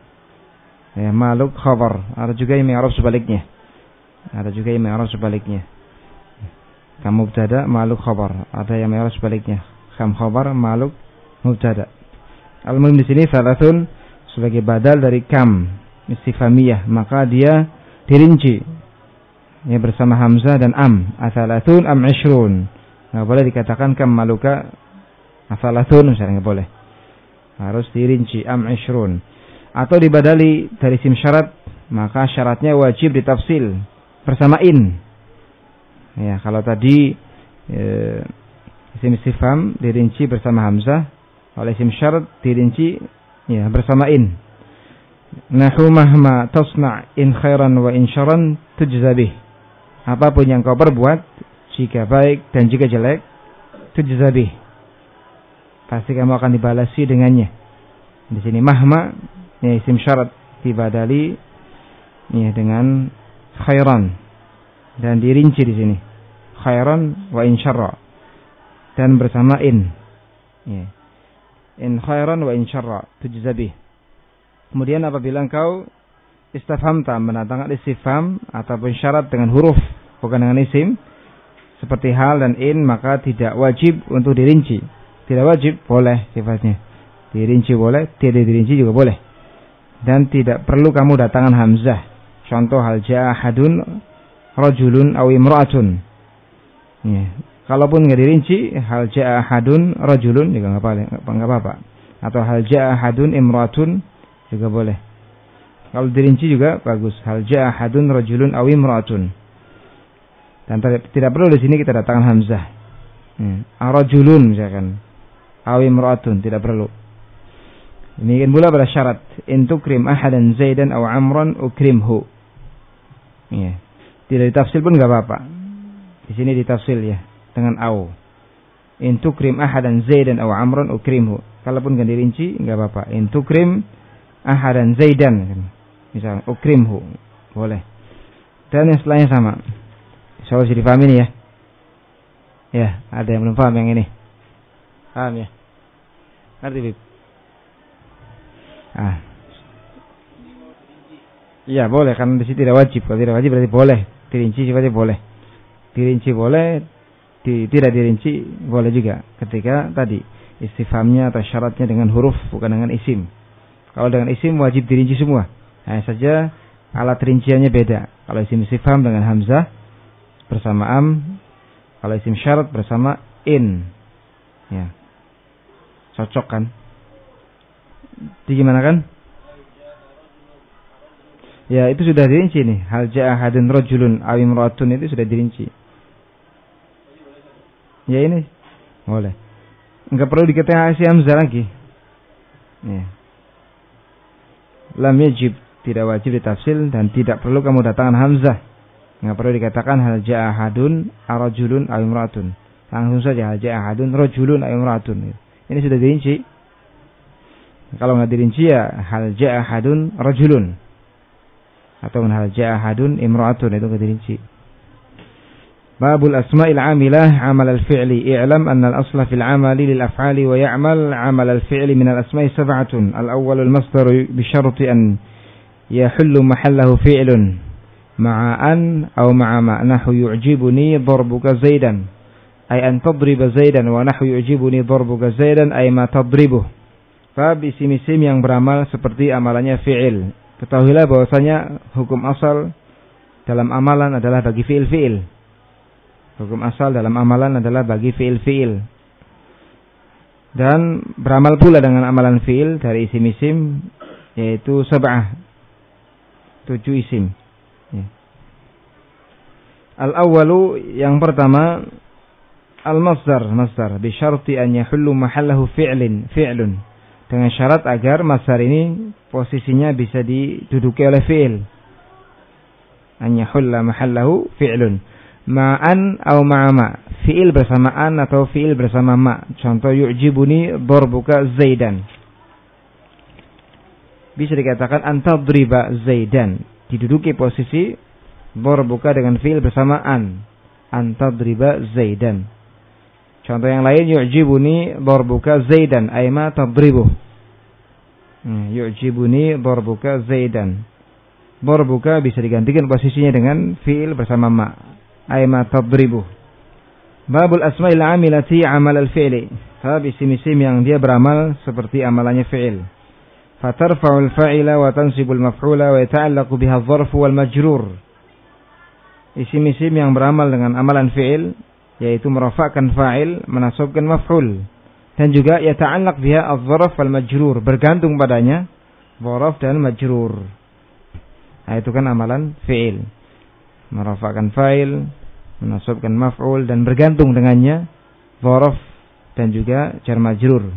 Ya, maluk khabar. Ada juga yang Arab sebaliknya. Ada juga yang Arab sebaliknya. Kamu mubtada, maluk khabar. Ada yang Arab sebaliknya. Kam khabar, maluk mubtada. Al-muhim di sini salatun sebagai badal dari kam istifhamiyah, maka dia dirinci ya bersama hamzah dan am. Asalatun am ishrun. Enggak boleh dikatakan kam maluka asalatun misalnya, enggak boleh. Harus dirinci am ishrun. Atau dibadali dari isim syarat, maka syaratnya wajib ditafsil bersama in. Ya, kalau tadi e, isim istifham dirinci bersama hamzah, oleh isim syarat dirinci ya bersama in. Nahu mahma tasna' in khairan wa in syarran tujza bih. Apapun yang kau perbuat, jika baik dan jika jelek, tujza bih, pasti kamu akan dibalasi dengannya. Di sini mahma ya isim syarat dibadali ya dengan khairan dan dirinci di sini. Khairan wa in syarra dan bersama in. Ya. In khairan wa in syarra tujza bih. Kemudian apabila engkau istifhamta mendatangkan istifham ataupun syarat dengan huruf bukan dengan isim seperti hal dan in, maka tidak wajib untuk dirinci. Tidak wajib, boleh sifatnya. Dirinci boleh, tidak dirinci juga boleh. Dan tidak perlu kamu datangkan hamzah. Contoh hal jaa ahadun rajulun aw imra'atun. Ya. Kalaupun enggak dirinci, hal jaa ahadun rajulun juga enggak apa-apa. Atau hal jaa ahadun imra'atun juga boleh. Kalau dirinci juga bagus. Hal jaa ahadun rajulun aw imra'atun. Dan tidak perlu di sini kita datangkan hamzah. Hmm. Ar-rajulun misalkan. Aw imra'atun, tidak perlu. Ini kan pula pada syarat. In tukrim ahadan Zaidan aw Amran ukrimhu. Ya. Tidak ditafsir pun enggak apa-apa. Di sini ditafsir ya dengan aw. In tukrim ahadan Zaidan aw Amran ukrimhu. Kalaupun enggak dirinci enggak apa-apa. In tukrim ahadan Zaidan misal ukrimhu boleh. Dan yang setelahnya sama. Insyaallah bisa dipahami ini ya. Ya, ada yang belum paham yang ini. Paham ya? Ngerti, Bib? Ah. Iya, boleh karena di sini tidak wajib. Kalau tidak wajib berarti boleh. Dirinci sifatnya boleh. Dirinci boleh, di, tidak dirinci boleh juga. Ketika tadi istifhamnya atau syaratnya dengan huruf bukan dengan isim. Kalau dengan isim wajib dirinci semua. Hanya saja alat rinciannya beda. Kalau isim istifham dengan hamzah bersama am, kalau isim syarat bersama in. Ya. Cocok kan? Di gimana kan? Ya, itu sudah dirinci nih. Hal ja'a hadun rajulun aw imra'atun itu sudah dirinci. Ya ini boleh. Enggak perlu dikatakan isim hamzah lagi. Ya. Lam yajib, tidak wajib ditafsil dan tidak perlu kamu datangkan hamzah. Enggak perlu dikatakan hal ja'a hadun ar-rajulun aw imra'atun. Langsung saja hal ja'a hadun rajulun aw imra'atun. Ini sudah dirinci. Kalau enggak dirinci ya hal ja'a hadun rajulun atau hal ja'a hadun imra'atun, itu enggak dirinci. Babul asma'il 'amilah 'amal al-fi'li. I'lam anna al-asla fil 'amali lil af'ali wa ya'mal 'amal al-fi'li min al-asma'i sab'atun. Al-awwal al-masdar bi syarti an yahullu mahallahu fi'lun ma'a an aw ma'a ma nahu yu'jibuni darbuka Zaidan ay an tadriba Zaidan wa nahu yu'jibuni darbuka Zaidan ay ma tadribuh. Bab isim-isim yang beramal seperti amalannya fi'il. Ketahuilah bahwasanya hukum asal dalam amalan adalah bagi fi'il-fi'il. Hukum asal dalam amalan adalah bagi fi'il-fi'il. Dan beramal pula dengan amalan fi'il dari isim-isim yaitu sab'ah, tujuh isim. Ya. Al-awwalu, yang pertama, al-masdar, masdar bi syarti an yahullu mahallahu fi'lin, fi'lun. Dengan syarat agar masdar ini posisinya bisa diduduki oleh fi'il. An yahulla mahallahu fi'lun. Ma'an atau ma'ama. Fi'il bersama an atau fi'il bersama ma. Contoh yu'jibuni darbuka Zaidan. Bisa dikatakan antadriba Zaidan. Diduduki posisi darbuka dengan fi'il bersama an. Antadriba Zaidan. Contoh yang lain yu'jibuni darbuka Zaidan ay ma tadribuh. Hmm, yu'jibuni darbuka Zaidan. Darbuka bisa digantikan posisinya dengan fi'il bersama ma ay ma tadribuh. Babul asma'il 'amilati 'amal al-fi'li. Bab isim-isim yang dia beramal seperti amalannya fi'il. Fatarfa'ul fa'ila wa tansibul maf'ula wa yata'allaqu biha adh-dharf wal majrur. Isim-isim yang beramal dengan amalan fi'il yaitu merafa'kan fa'il, menasabkan maf'ul, dan juga yata'allaq biha adh-dharf wal majrur, bergantung padanya dharaf dan majrur. Nah, itu kan amalan fi'il. Merafa'kan fa'il, menasabkan maf'ul, dan bergantung dengannya dharaf dan juga jar majrur.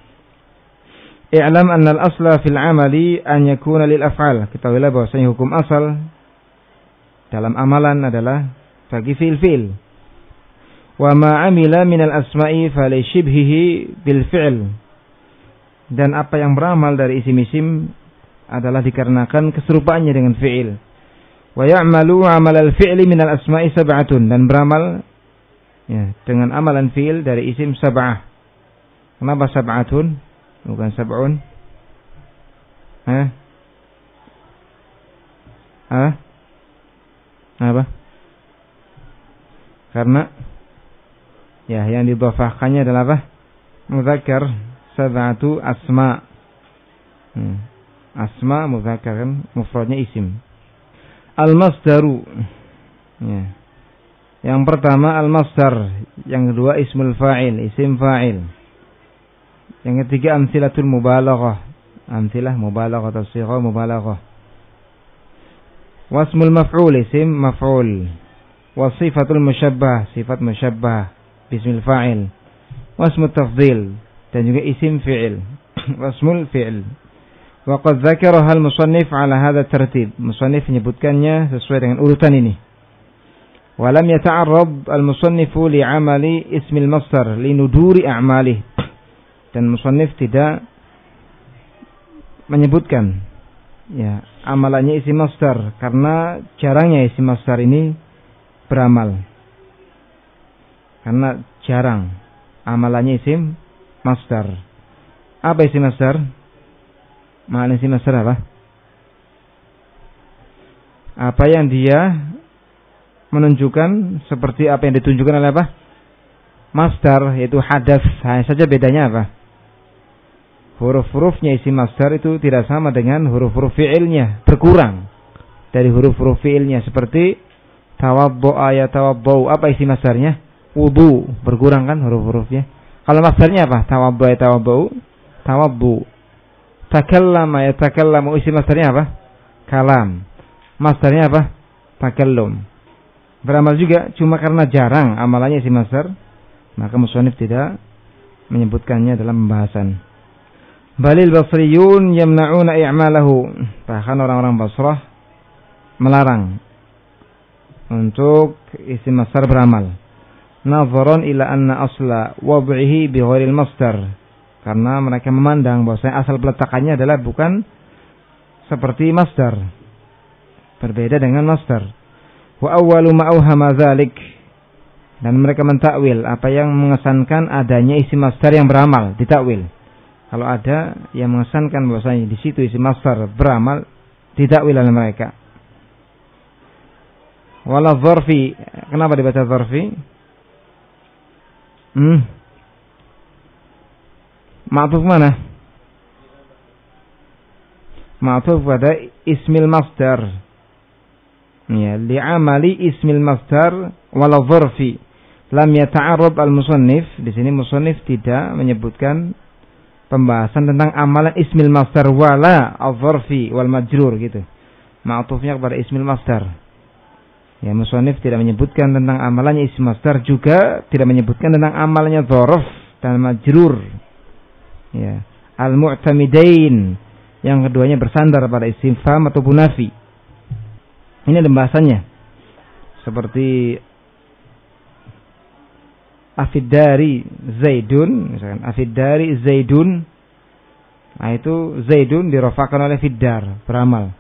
I'lam anna al-asla fil 'amali an yakuna lil af'al. Ketahuilah bahwasanya hukum asal dalam amalan adalah bagi fi'il-fi'il. Wa ma 'amila minal asma'i fali shibhihi bil fi'l. Dan apa yang beramal dari isim-isim adalah dikarenakan keserupaannya dengan fi'il. Wa ya'malu 'amal al-fi'li minal asma'i sab'atun, dan beramal ya dengan amalan fi'il dari isim sab'ah. Kenapa sab'atun bukan sab'un? Hah? Hah? Apa? Karena ya, yang didhafahkannya adalah apa? Mudzakkar, sab'atu asma. Hmm. Asma mudzakkar kan, mufradnya isim. Al-masdaru. Ya. Yang pertama al-masdar, yang kedua ismul fa'il, isim fa'il. Yang ketiga amtsilatul mubalaghah. Amtsilah mubalaghah, tafsirah mubalaghah. Wasmul maf'ul, isim maf'ul. wa sifatul musyabbah, sifat musyabbah bismil fa'il, wasmut tafdhil, dan juga isim fi'il, wasmul fi'il. Wa qad dzakaraha al-musannif ala hadha tartib, musannif menyebutkannya sesuai dengan urutan ini. Wa lam yata'arrad al-musannifu li'amali ismil masdar linuduri a'malih, dan musannif tidak menyebutkan ya amalannya isim masdar karena jarangnya isim masdar ini beramal. Karena jarang amalannya isim masdar. Apa isim masdar? Makna isim masdar apa? Apa yang dia menunjukkan seperti apa yang ditunjukkan oleh apa? Masdar, yaitu hadas. Hanya saja bedanya apa? Huruf-hurufnya isim masdar itu tidak sama dengan huruf-huruf fi'ilnya, berkurang dari huruf-huruf fi'ilnya. Seperti tawaddu'a ya tawaddau, apa isim masdarnya? Wudu, berkurang kan huruf-hurufnya. Kalau masdarnya apa? Tawaddu'a ya tawaddau, tawaddu. Takallama ya takallamu, isim masdarnya apa? Kalam. Masdarnya apa? Takallum. Beramal juga, cuma karena jarang amalannya isim masdar, maka musannif tidak menyebutkannya dalam pembahasan. Balil basriyun yamna'una i'malahu, bahkan orang-orang Basrah melarang untuk isim masdar beramal. Nazaran ila anna asla wad'ihi bi ghairil masdar, karena mereka memandang bahwasanya asal peletakannya adalah bukan seperti masdar, berbeda dengan masdar. Wa awwalu ma awhama dzalik, dan mereka mentakwil apa yang mengesankan adanya isim masdar yang beramal, ditakwil. Kalau ada yang mengesankan bahwasanya di situ isim masdar beramal, ditakwil oleh mereka. Wala dzarfi, kenapa dibaca dzarfi? Hmm. Ma'tuf mana? Ma'tuf pada ismil masdar. Ya, li'amali ismil masdar wala dzarfi. Lam yata'arrad al-musannif, di sini musannif tidak menyebutkan pembahasan tentang amalan ismil masdar wala al-dzarfi wal majrur gitu. Ma'tufnya kepada ismil masdar. Ya, musannif tidak menyebutkan tentang amalannya isim masdar, juga tidak menyebutkan tentang amalannya dzarf dan majrur. Ya, al-mu'tamidain, yang keduanya bersandar pada isim fam ataupun nafi. Ini ada bahasannya. Seperti afidari Zaidun, misalkan afidari Zaidun. Nah, itu Zaidun dirafa'kan oleh fiddar, beramal.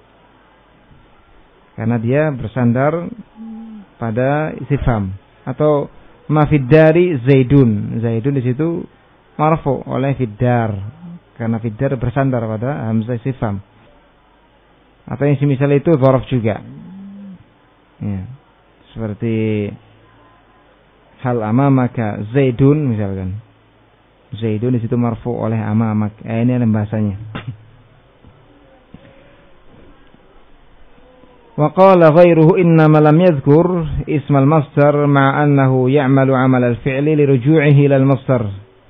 Karena dia bersandar pada istifham. Atau mafidari Zaidun. Zaidun di situ marfu oleh fiddar, karena fiddar bersandar pada hamzah istifham. Atau yang semisal itu dzaraf juga. Ya. Seperti hal amamaka Zaidun misalkan. Zaidun di situ marfu oleh amamak. Eh, ini adalah bahasanya. Wa qala ghairuhu innama lam yadhkur ism al-masdar ma'a annahu ya'malu 'amal al-fi'li li ruju'ihi ila al-masdar.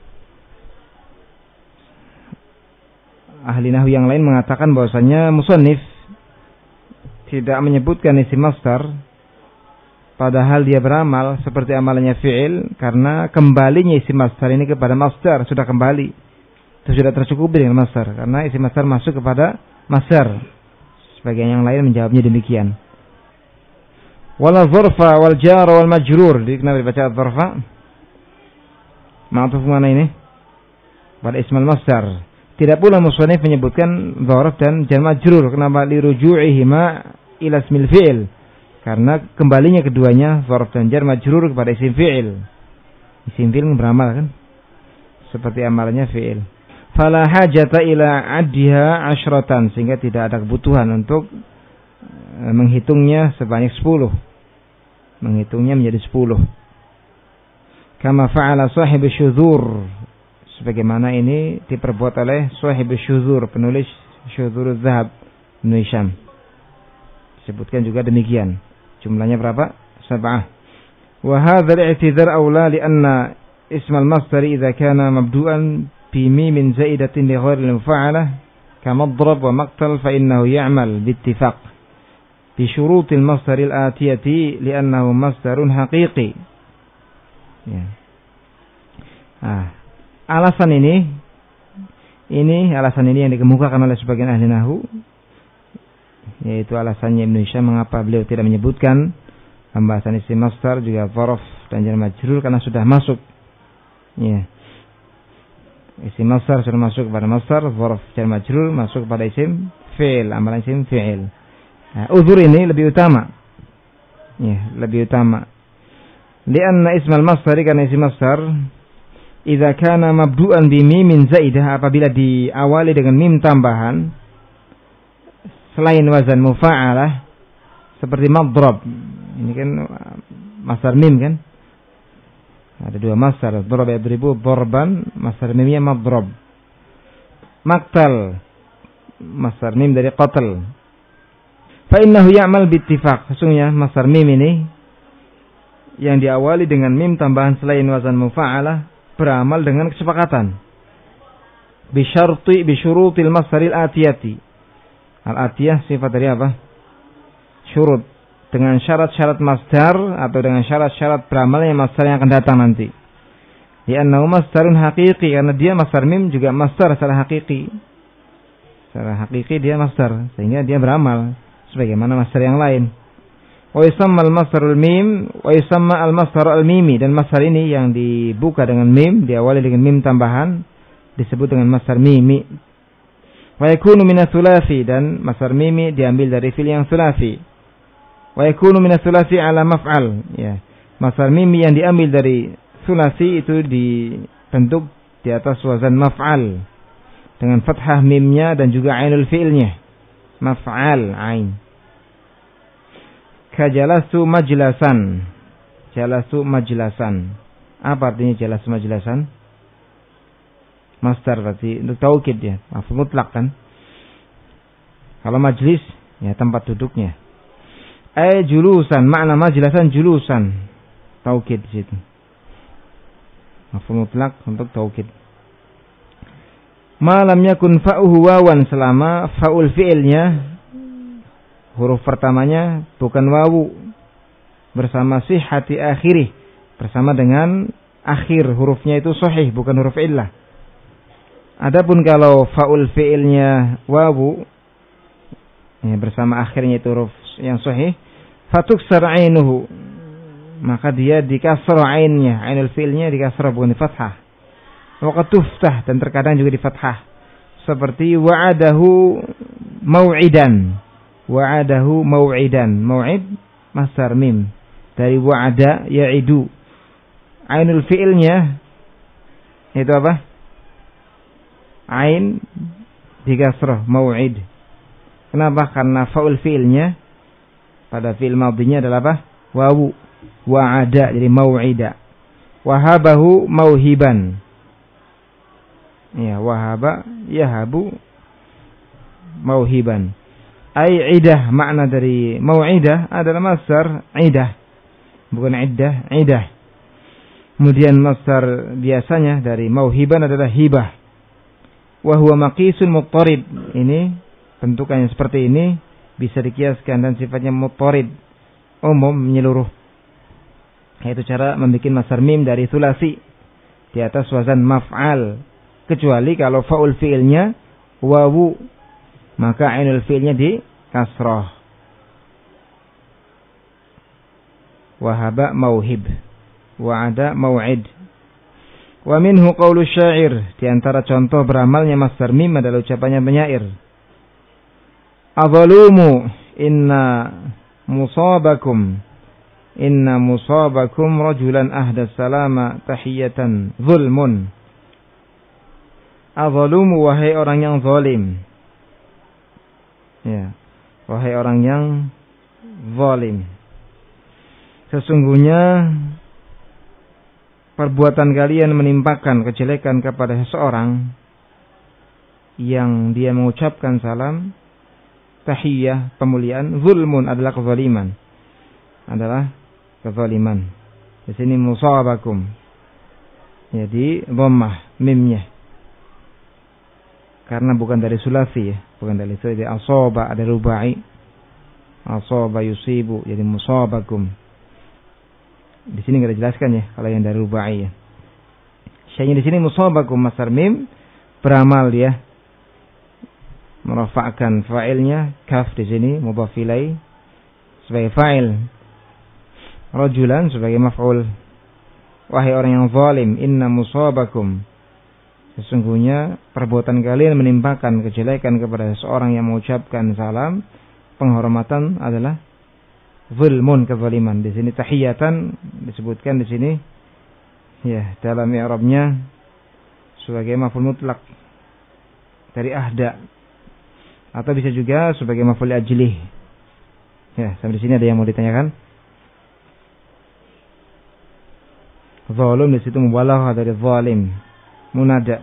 Ahli nahwu yang lain mengatakan bahwasanya musannif tidak menyebutkan isim masdar padahal dia beramal seperti amalannya fi'il, karena kembalinya isim masdar ini kepada masdar sudah kembali. Itu sudah tercukupi dengan masdar, karena isim masdar masuk kepada masdar. Sebagian yang lain menjawabnya demikian. Wala dzarfa wal jar wal majrur. Jadi kenapa dibaca dzarfa? Ma'tuf mana ini? Pada ismul masdar. Tidak pula musannif menyebutkan dzarf dan jar majrur. Kenapa? Li ruju'ihima ila ismil fi'il. Karena kembalinya keduanya dzarf dan jar majrur kepada isim fi'il. Isim fi'il beramal kan? Seperti amalannya fi'il. Fala hajata ila addiha asyratan, sehingga tidak ada kebutuhan untuk menghitungnya sebanyak sepuluh. Menghitungnya menjadi sepuluh. Kama fa'ala sahib syudzur, sebagaimana ini diperbuat oleh sahib syudzur, penulis Syudzuruz Zahab Ibnu Hisham. Disebutkan juga demikian. Jumlahnya berapa? Sab'ah. Wa hadzal i'tidhar aula li anna ism al-masdar idza kana mabdu'an bimi min zaidatin li ghairi al-mufa'alah kama darab wa maqtal fa innahu ya'mal bi ittifaq. bi syurutil masdaril atiyati li'annahu masdarun haqiqi. Ya. Ah, alasan ini ini alasan ini yang dikemukakan oleh sebagian ahli nahwu, yaitu alasannya Ibnu Hisham mengapa beliau tidak menyebutkan pembahasan isim masdar juga dzaraf dan jar majrur karena sudah masuk. Ya. Isim masdar sudah masuk kepada masdar, dzaraf jar majrur masuk kepada isim fi'il, amalan isim fi'il. Nah, uzur ini lebih utama. Ya, lebih utama. Lianna ismal masdar karena isim masdar idza kana mabdu'an bi mimin zaidah, apabila diawali dengan mim tambahan selain wazan mufa'alah seperti madrab. Ini kan masdar mim kan? Ada dua masdar, darab yadribu darban, masdar mimnya madrab. Maqtal, masdar mim dari qatl. Fa innahu ya'mal bi ittifaq. Sesungguhnya masdar mim ini yang diawali dengan mim tambahan selain wazan mufa'alah beramal dengan kesepakatan. Bi syarti bi syurutil masdaril atiyati. Al-atiyah sifat dari apa? Syurut. Dengan syarat-syarat masdar atau dengan syarat-syarat beramalnya masdar yang akan datang nanti. Li'annahu masdarun haqiqi, karena dia masdar mim juga masdar secara hakiki. Secara hakiki dia masdar, sehingga dia beramal sebagaimana masdar yang lain. Wa yusamma al-masdarul mim wa yusamma al-masdar al-mimi, dan masdar ini yang dibuka dengan mim, diawali dengan mim tambahan disebut dengan masdar mimi. Wa yakunu min ats-tsulasi, dan masdar mimi diambil dari fi'il yang tsulasi. Wa yakunu min ats-tsulasi ala maf'al, ya. Masdar mimi yang diambil dari tsulasi itu dibentuk di atas wazan maf'al dengan fathah mimnya dan juga ainul fi'ilnya. Maf'al, ain. Kajalasu majlasan. Jalasu majlasan. Apa artinya jalasu majlasan? Masdar berarti untuk taukid ya, maf'ul mutlak kan. Kalau majlis ya tempat duduknya. Ay julusan, makna majlasan julusan. Taukid di situ. Maf'ul mutlak untuk taukid. Ma lam yakun fa'uhu wawan, selama fa'ul fi'ilnya huruf pertamanya bukan wawu bersama sihhati akhirih, bersama dengan akhir hurufnya itu sahih, bukan huruf illah. Adapun kalau fa'ul fi'ilnya wawu ya, bersama akhirnya itu huruf yang sahih, fatuksar ainuhu, maka dia dikasr ainnya, ainul fi'ilnya dikasr bukan di fathah. Wa qad tuftah, dan terkadang juga di fathah. Seperti wa'adahu mau'idan. Wa'adahu mau'idan. Mau'id masdar mim dari wa'ada ya'idu. Ainul fi'ilnya itu apa? Ain dikasrah mau'id. Kenapa? Karena fa'ul fi'ilnya pada fi'il madhinya adalah apa? Wawu. Wa'ada jadi mau'ida. Wahabahu mauhiban. Ya, wahaba yahabu mauhiban. Ai idah, makna dari mau'idah adalah masdar idah, bukan iddah, idah. Kemudian masdar biasanya dari mauhiban adalah hibah. Wa huwa maqisun muttarid. Ini bentukannya seperti ini bisa dikiaskan dan sifatnya muttarid, umum menyeluruh. Yaitu cara membuat masdar mim dari tsulasi di atas wazan maf'al, kecuali kalau fa'ul fi'ilnya wawu, maka ainul fi'ilnya di kasrah. Wahaba mauhib, wa'ada mau'id. Wa minhu qaulu syair, di antara contoh beramalnya masdar mim adalah ucapannya penyair. Adzalumu inna musabakum inna musabakum rajulan ahda salama tahiyatan zulmun. Adzalumu, wahai orang yang zalim. Ya, wahai orang yang zalim. Sesungguhnya perbuatan kalian menimpakan kejelekan kepada seseorang yang dia mengucapkan salam tahiyah, pemuliaan. Zulmun adalah kezaliman. Adalah kezaliman. Di sini musabakum. Jadi dhammah mimnya. Karena bukan dari sulasi ya, bukan dari sulasi, asaba ada rubai. Asaba yusibu, jadi musabakum. Di sini enggak dijelaskan ya kalau yang dari rubai ya. Syai'nya di sini musabakum masdar mim beramal ya. Merafa'kan fa'ilnya kaf di sini mudhaf ilai sebagai fa'il. Rajulan sebagai maf'ul. Wahai orang yang zalim, inna musabakum. Sesungguhnya perbuatan kalian menimpakan kejelekan kepada seorang yang mengucapkan salam, penghormatan adalah zulmun, kezaliman. Di sini tahiyatan disebutkan di sini ya dalam i'rabnya sebagai maf'ul mutlak dari ahda, atau bisa juga sebagai maf'ul ajlih. Ya, sampai di sini ada yang mau ditanyakan? Zalim di situ mubalaghah dari zalim. Munada.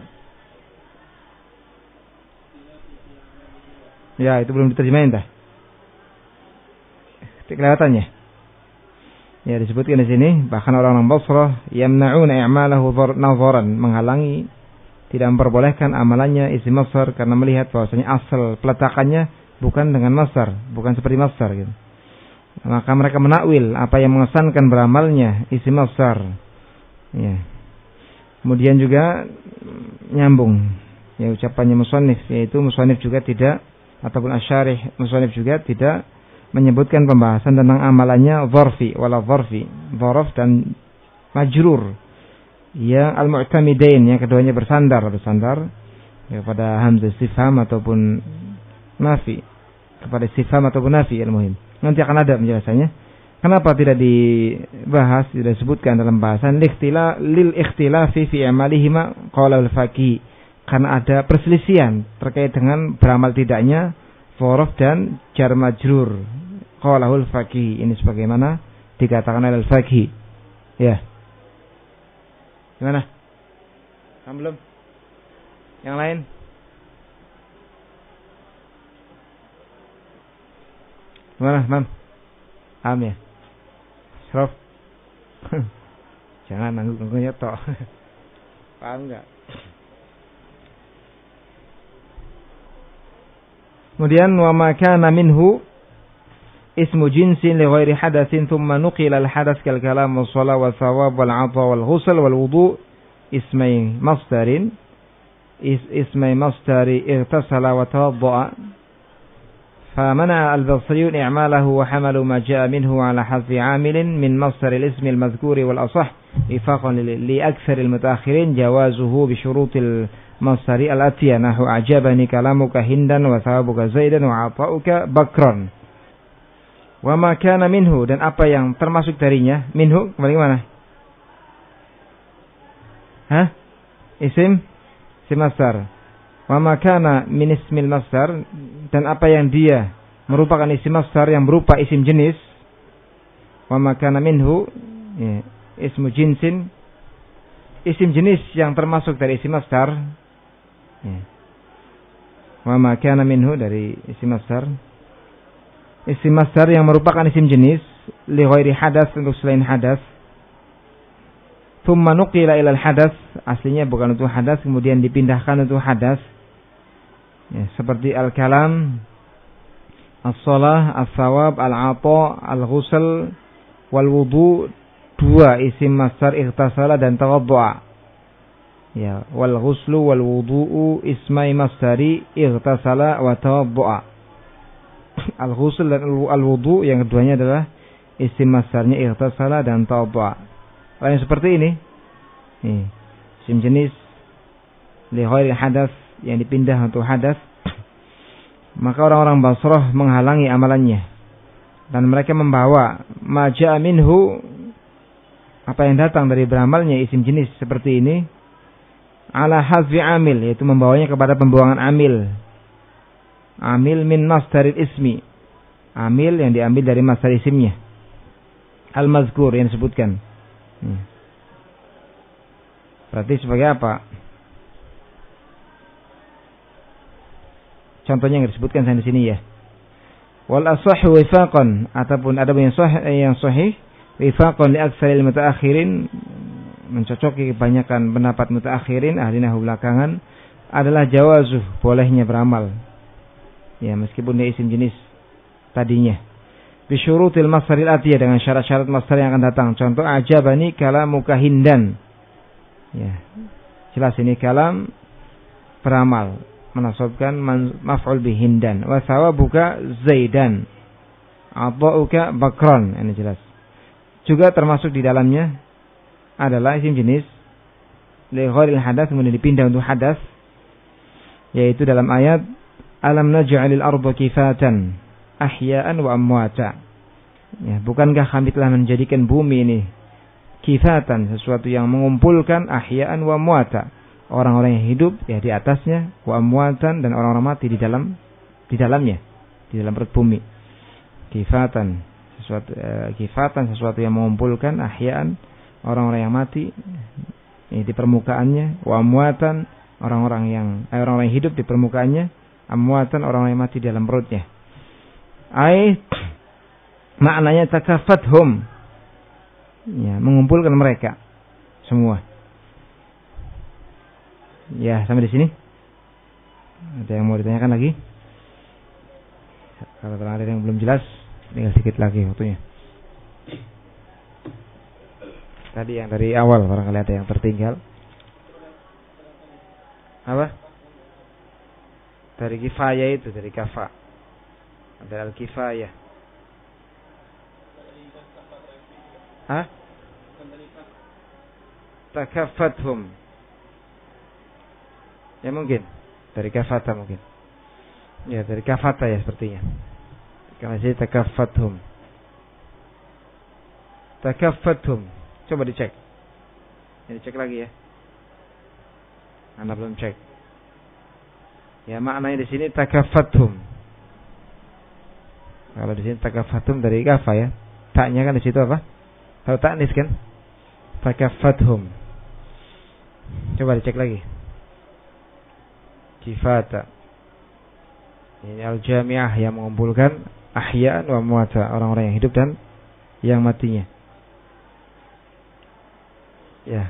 Ya, itu belum diterjemahin dah. Kelihatannya. Ya, disebutkan di sini bahkan orang-orang Basrah yamna'una i'malahu nazaran, menghalangi, tidak memperbolehkan amalannya isim masdar karena melihat bahwasanya asal peletakannya bukan dengan masdar, bukan seperti masdar gitu. Maka mereka menakwil apa yang mengesankan beramalnya isim masdar. Ya. Kemudian juga nyambung ya ucapannya musannif, yaitu musannif juga tidak, ataupun asyarih musannif juga tidak menyebutkan pembahasan tentang amalannya dzarfi wala dzarfi, dzaraf dan majrur yang al-mu'tamidain, yang keduanya bersandar bersandar ya, pada hamzah istifham ataupun nafi, kepada istifham ataupun nafi, al-muhim. Nanti akan ada penjelasannya. Kenapa tidak dibahas, tidak disebutkan dalam bahasan lil ikhtilafi fi amalihima qala al-faqih, karena ada perselisihan terkait dengan beramal tidaknya dzaraf dan jar majrur. Qala al-faqih, ini sebagaimana dikatakan oleh al-faqih. Ya. Gimana? Kamu belum? Yang lain? Gimana, Mam? Paham ya? Prof. Jangan nanggung-nanggungnya tok. Paham enggak? Kemudian wa ma kana minhu ismu jinsin li ghairi hadatsin thumma nuqila al hadath kal kalam was shalah was thawab wal 'ata wal ghusl wal wudu ismai masdarin is ismai masdari irtasala wa tawaddaa. فمنع البصريون إعماله وحملوا ما جاء منه على حذف عامل من مصدر الاسم المذكور والأصح وفاقا لأكثر المتأخرين جوازه بشروط المصدر الآتية نحو أعجبني كلامك هندا وثوابك زيدا وعطاؤك بكرا. وما كان منه, dan apa yang termasuk darinya. Minhu kembali ke mana? Hah? Isim? Isim masdar. Wa ma kana min ismil masdar, dan apa yang dia merupakan isim masdar yang berupa isim jenis. Wa ma kana minhu ya, ismu jinsin, isim jenis yang termasuk dari isim masdar ya. Wa ma kana minhu dari isim masdar, isim masdar yang merupakan isim jenis li ghairi hadas, untuk selain hadas. Thumma nuqila ilal hadas, aslinya bukan untuk hadas kemudian dipindahkan untuk hadas. Ya, seperti al-kalam, as-salah, as-sawab, al-'ata, al-ghusl, wal-wudu, dua isim masdar ightasala dan tawaddu'a. Ya, wal-ghuslu wal-wudu'u ismai masdari ightasala wa tawaddu'a. Al-ghusl dan al-wudu yang keduanya adalah isim masdarnya ightasala dan tawaddu'a. Lain seperti ini. Nih, isim jenis li ghairi hadas, yang dipindah untuk hadas, maka orang-orang Basrah menghalangi amalannya dan mereka membawa maja'a minhu, apa yang datang dari beramalnya isim jenis seperti ini, ala hazfi amil, yaitu membawanya kepada pembuangan amil. Amil min masdaril ismi, amil yang diambil dari masdar isimnya al-mazkur yang disebutkan. Berarti sebagai apa? Contohnya yang disebutkan di sini ya. Wal asahhu wifaqan, ataupun ada yang sahih, yang sahih wifaqan li aktsaril mutaakhirin, mencocoki kebanyakan pendapat mutaakhirin, ahli nahwu belakangan, adalah jawazuh, bolehnya beramal. Ya, meskipun dia isim jenis tadinya. bisyurutil masdaril atiyah, dengan syarat-syarat masdar yang akan datang. Contoh ajabani kalamuka Hindan. Ya. Jelas ini kalam beramal, menasabkan maf'ul bi Hindan. Wa thawabuka Zaidan. Ata'uka Bakran. Ini jelas. Juga termasuk di dalamnya adalah isim jenis li ghairil hadath, kemudian dipindah untuk hadas, yaitu dalam ayat alam naj'alil arda kifatan ahya'an wa amwata. Ya, bukankah kami telah menjadikan bumi ini kifatan, sesuatu yang mengumpulkan, ahya'an wa amwata, orang-orang yang hidup ya di atasnya, wa amwatan, dan orang-orang mati di dalam di dalamnya, di dalam perut bumi. Kifatan, sesuatu uh, kifatan sesuatu yang mengumpulkan, ahya'an, orang-orang yang mati ya, di permukaannya, wa amwatan, orang-orang yang eh, orang-orang yang hidup di permukaannya, amwatan, orang-orang yang mati di dalam perutnya. Ai maknanya takafathum, ya, mengumpulkan mereka semua. Ya, sampai di sini. Ada yang mau ditanyakan lagi? Kalau ada yang belum jelas, tinggal sedikit lagi waktunya. Tadi yang dari awal barangkali ada yang tertinggal. Apa? Dari kifayah itu, dari kafa. Ada al-kifayah. Hah? Takafathum. Ya mungkin. Dari kafata mungkin. Ya dari kafata ya sepertinya. Karena sini takafathum. Takafathum. Coba dicek. Ini cek lagi ya. Anda belum cek. Ya maknanya di sini takafathum. Kalau di sini takafathum dari kafa ya. Taknya kan di situ apa? Tahu taknis kan? Takafathum. Coba dicek lagi. Kifata. Ini al-jami'ah yang mengumpulkan ahya'an wa amwata, orang-orang yang hidup dan yang matinya. Ya.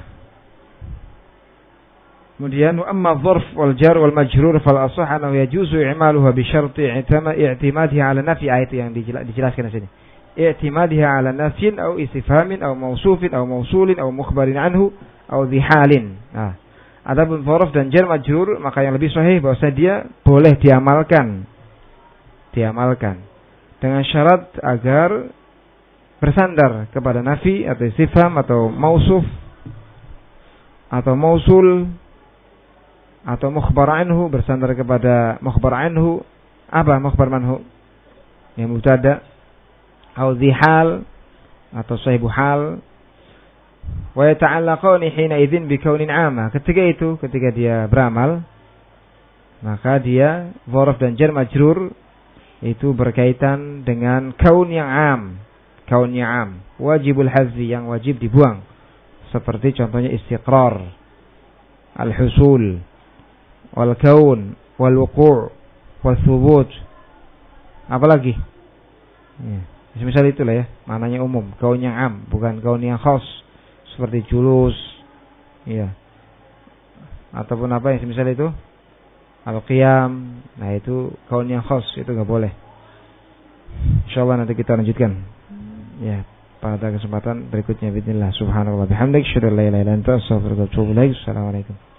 Kemudian wa amma dzarf wal jar wal majrur fal asah annahu yajuzu i'maluha bi syarti i'timadiha 'ala nafi, ayat yang dijelaskan di sini. I'timadiha 'ala nafyin aw istifhamin aw mausufin aw mausulin aw mukhbarin anhu aw dhihalin. Nah, adapun dzarf dan jar majrur maka yang lebih sahih bahwa dia boleh diamalkan. Diamalkan dengan syarat agar bersandar kepada nafi atau istifham atau mausuf atau mausul atau mukhbar anhu, bersandar kepada mukhbar anhu. Apa mukhbar anhu? Yang mubtada, atau dhihal atau sahibu hal. Wa yata'allaqani hina idzin bi kaunin 'amma. Ketika itu, ketika dia beramal, maka dia dzarf dan jar majrur itu berkaitan dengan kaun yang 'am, kaun yang 'am, wajibul hazfi, yang wajib dibuang. Seperti contohnya istiqrar, al-husul, wal-kaun, wal-wuqu', wal-thubut. Apalagi? Ya, misal itulah ya, maknanya umum, kaun yang 'am, bukan kaun yang khas. Seperti julus, ya, ataupun apa yang misal itu, al-qiyam. Nah itu kaun yang khas, itu nggak boleh. Insyaallah nanti kita lanjutkan. Ya. Pada kesempatan berikutnya, bismillah, subhanallah bihamdik, syukur la ilaha illa anta, astaghfiruka wa atubu ilaik. Assalamualaikum.